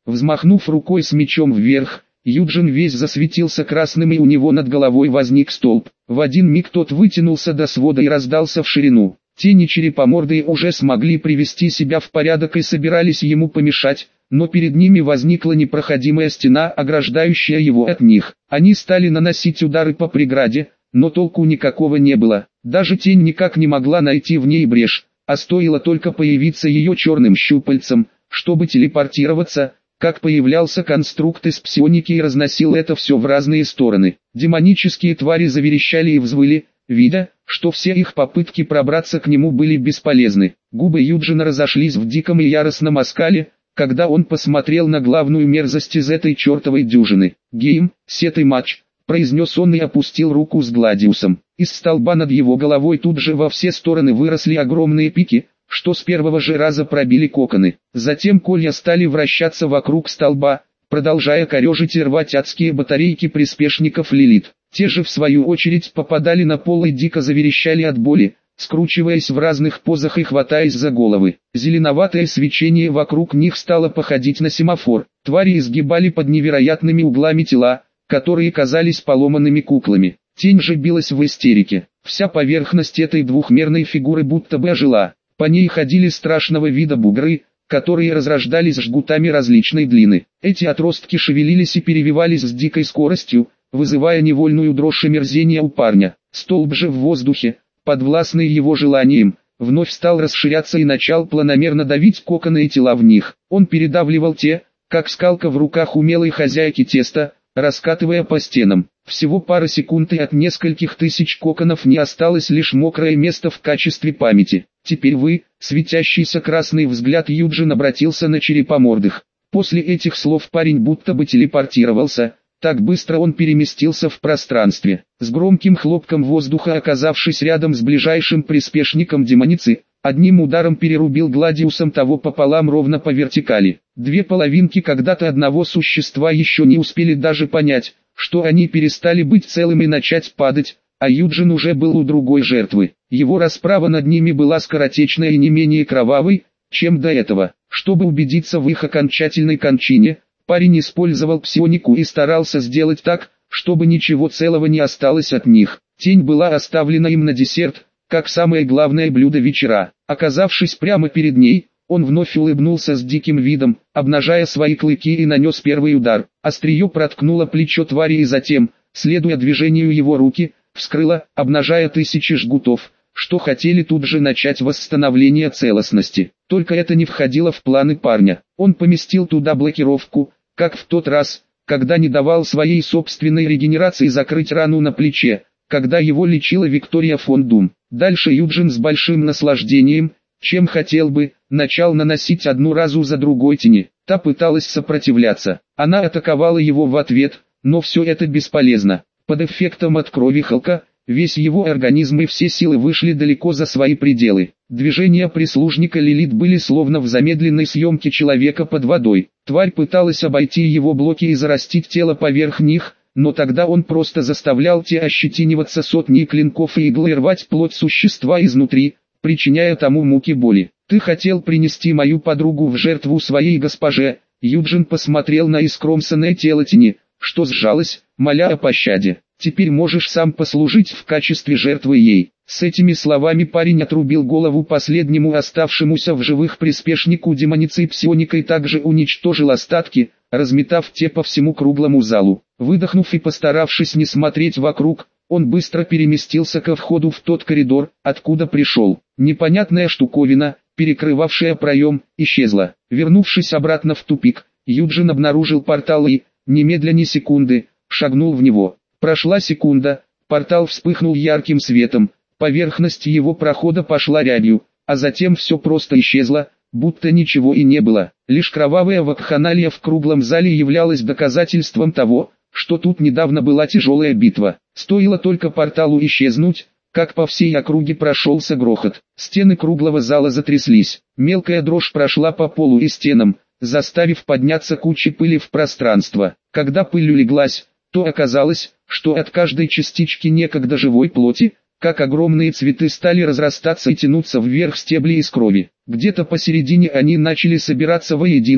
Взмахнув рукой с мечом вверх, Юджин весь засветился красным, и у него над головой возник столб. В один миг тот вытянулся до свода и раздался в ширину. Тени черепомордые уже смогли привести себя в порядок и собирались ему помешать, но перед ними возникла непроходимая стена, ограждающая его от них. Они стали наносить удары по преграде, но толку никакого не было. Даже тень никак не могла найти в ней брешь, а стоило только появиться ее черным щупальцем, чтобы телепортироваться, как появлялся конструкт из псионики и разносил это все в разные стороны. Демонические твари заверещали и взвыли, видя, что все их попытки пробраться к нему были бесполезны. Губы Юджина разошлись в диком и яростном оскале, когда он посмотрел на главную мерзость из этой чертовой дюжины. «Гейм, сетый матч», — произнес он и опустил руку с Гладиусом. Из столба над его головой тут же во все стороны выросли огромные пики, что с первого же раза пробили коконы. Затем колья стали вращаться вокруг столба, продолжая корежить и рвать адские батарейки приспешников Лилит. Те же в свою очередь попадали на пол и дико заверещали от боли, скручиваясь в разных позах и хватаясь за головы. Зеленоватое свечение вокруг них стало походить на семафор. Твари изгибали под невероятными углами тела, которые казались поломанными куклами. Тень же билась в истерике. Вся поверхность этой двухмерной фигуры будто бы ожила. По ней ходили страшного вида бугры, которые разрождались жгутами различной длины. Эти отростки шевелились и перевивались с дикой скоростью, вызывая невольную дрожь и мерзение у парня. Столб же в воздухе, подвластный его желаниям, вновь стал расширяться и начал планомерно давить коконы и тела в них. Он передавливал те, как скалка в руках умелой хозяйки теста, раскатывая по стенам. Всего пара секунд и от нескольких тысяч коконов не осталось лишь мокрое место в качестве памяти. «Теперь вы», светящийся красный взгляд Юджин обратился на черепомордых. После этих слов парень будто бы телепортировался, так быстро он переместился в пространстве. С громким хлопком воздуха, оказавшись рядом с ближайшим приспешником демоницы, одним ударом перерубил Гладиусом того пополам ровно по вертикали. Две половинки когда-то одного существа еще не успели даже понять, что они перестали быть целым и начать падать, а Юджин уже был у другой жертвы. Его расправа над ними была скоротечной и не менее кровавой, чем до этого. Чтобы убедиться в их окончательной кончине, парень использовал псионику и старался сделать так, чтобы ничего целого не осталось от них. Тень была оставлена им на десерт, как самое главное блюдо вечера. Оказавшись прямо перед ней, он вновь улыбнулся с диким видом, обнажая свои клыки, и нанес первый удар. Острие проткнуло плечо твари и затем, следуя движению его руки, вскрыло, обнажая тысячи жгутов, что хотели тут же начать восстановление целостности. Только это не входило в планы парня. Он поместил туда блокировку, как в тот раз, когда не давал своей собственной регенерации закрыть рану на плече, когда его лечила Виктория фон Дум. Дальше Юджин с большим наслаждением, чем хотел бы, начал наносить одну разу за другой тени. Та пыталась сопротивляться. Она атаковала его в ответ, но все это бесполезно. Под эффектом от крови Халка, весь его организм и все силы вышли далеко за свои пределы. Движения прислужника Лилит были словно в замедленной съемке человека под водой. Тварь пыталась обойти его блоки и зарастить тело поверх них, но тогда он просто заставлял те ощетиниваться сотней клинков и игл и рвать плоть существа изнутри, причиняя тому муки боли. «Ты хотел принести мою подругу в жертву своей госпоже», Юджин посмотрел на искромсанное тело тени, что сжалось, моля о пощаде. «Теперь можешь сам послужить в качестве жертвы ей». С этими словами парень отрубил голову последнему оставшемуся в живых приспешнику демоницы и псионикой, также уничтожил остатки, разметав те по всему круглому залу. Выдохнув и постаравшись не смотреть вокруг, он быстро переместился ко входу в тот коридор, откуда пришел. Непонятная штуковина, перекрывавшая проем, исчезла. Вернувшись обратно в тупик, Юджин обнаружил портал и, немедля ни секунды, шагнул в него. Прошла секунда, портал вспыхнул ярким светом, поверхность его прохода пошла рябью, а затем все просто исчезло, будто ничего и не было. Лишь кровавая вакханалия в круглом зале являлась доказательством того, что тут недавно была тяжелая битва. Стоило только порталу исчезнуть, как по всей округе прошелся грохот. Стены круглого зала затряслись, мелкая дрожь прошла по полу и стенам, заставив подняться кучи пыли в пространство. Когда пыль улеглась, то оказалось, что от каждой частички некогда живой плоти, как огромные цветы, стали разрастаться и тянуться вверх стебли из крови. Где-то посередине они начали собираться воедино,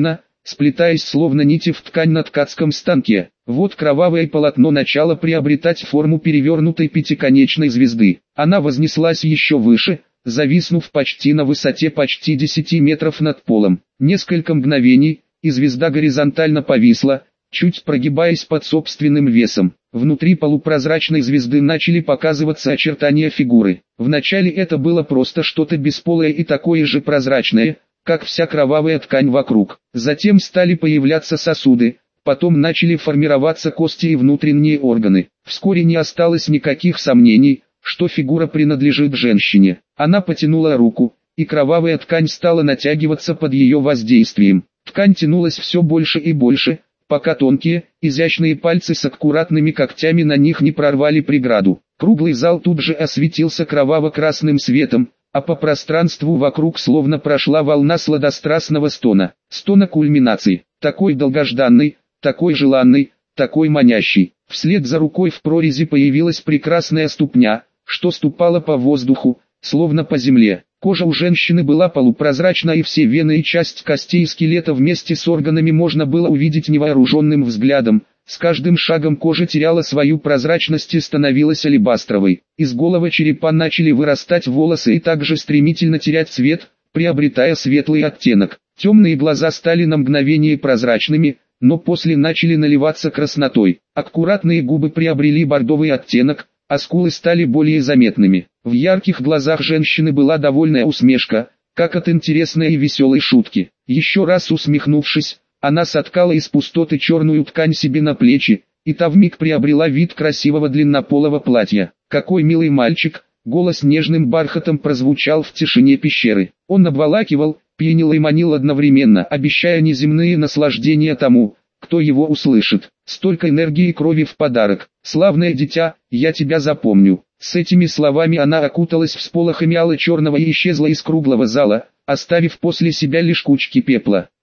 сплетаясь словно нити в ткань на ткацком станке. Вот кровавое полотно начало приобретать форму перевернутой пятиконечной звезды. Она вознеслась еще выше, зависнув почти на высоте почти 10 метров над полом. Несколько мгновений, и звезда горизонтально повисла, чуть прогибаясь под собственным весом. Внутри полупрозрачной звезды начали показываться очертания фигуры. Вначале это было просто что-то бесполое и такое же прозрачное, как вся кровавая ткань вокруг. Затем стали появляться сосуды, потом начали формироваться кости и внутренние органы. Вскоре не осталось никаких сомнений, что фигура принадлежит женщине. Она потянула руку, и кровавая ткань стала натягиваться под ее воздействием. Ткань тянулась все больше и больше, пока тонкие, изящные пальцы с аккуратными когтями на них не прорвали преграду. Круглый зал тут же осветился кроваво-красным светом, а по пространству вокруг словно прошла волна сладострастного стона. Стона кульминации, такой долгожданный, такой желанный, такой манящий. Вслед за рукой в прорези появилась прекрасная ступня, что ступала по воздуху, словно по земле. Кожа у женщины была полупрозрачна, и все вены и часть костей скелета вместе с органами можно было увидеть невооруженным взглядом. С каждым шагом кожа теряла свою прозрачность и становилась алебастровой. Из головы черепа начали вырастать волосы и также стремительно терять цвет, приобретая светлый оттенок. Темные глаза стали на мгновение прозрачными, но после начали наливаться краснотой. Аккуратные губы приобрели бордовый оттенок, а скулы стали более заметными. В ярких глазах женщины была довольная усмешка, как от интересной и веселой шутки. Еще раз усмехнувшись, она соткала из пустоты черную ткань себе на плечи, и та вмиг приобрела вид красивого длиннополого платья. «Какой милый мальчик!» — голос нежным бархатом прозвучал в тишине пещеры. Он обволакивал, пьянил и манил одновременно, обещая неземные наслаждения тому, кто его услышит. Столько энергии и крови в подарок. Славное дитя, я тебя запомню. С этими словами она окуталась всполохами ало-черного и исчезла из круглого зала, оставив после себя лишь кучки пепла.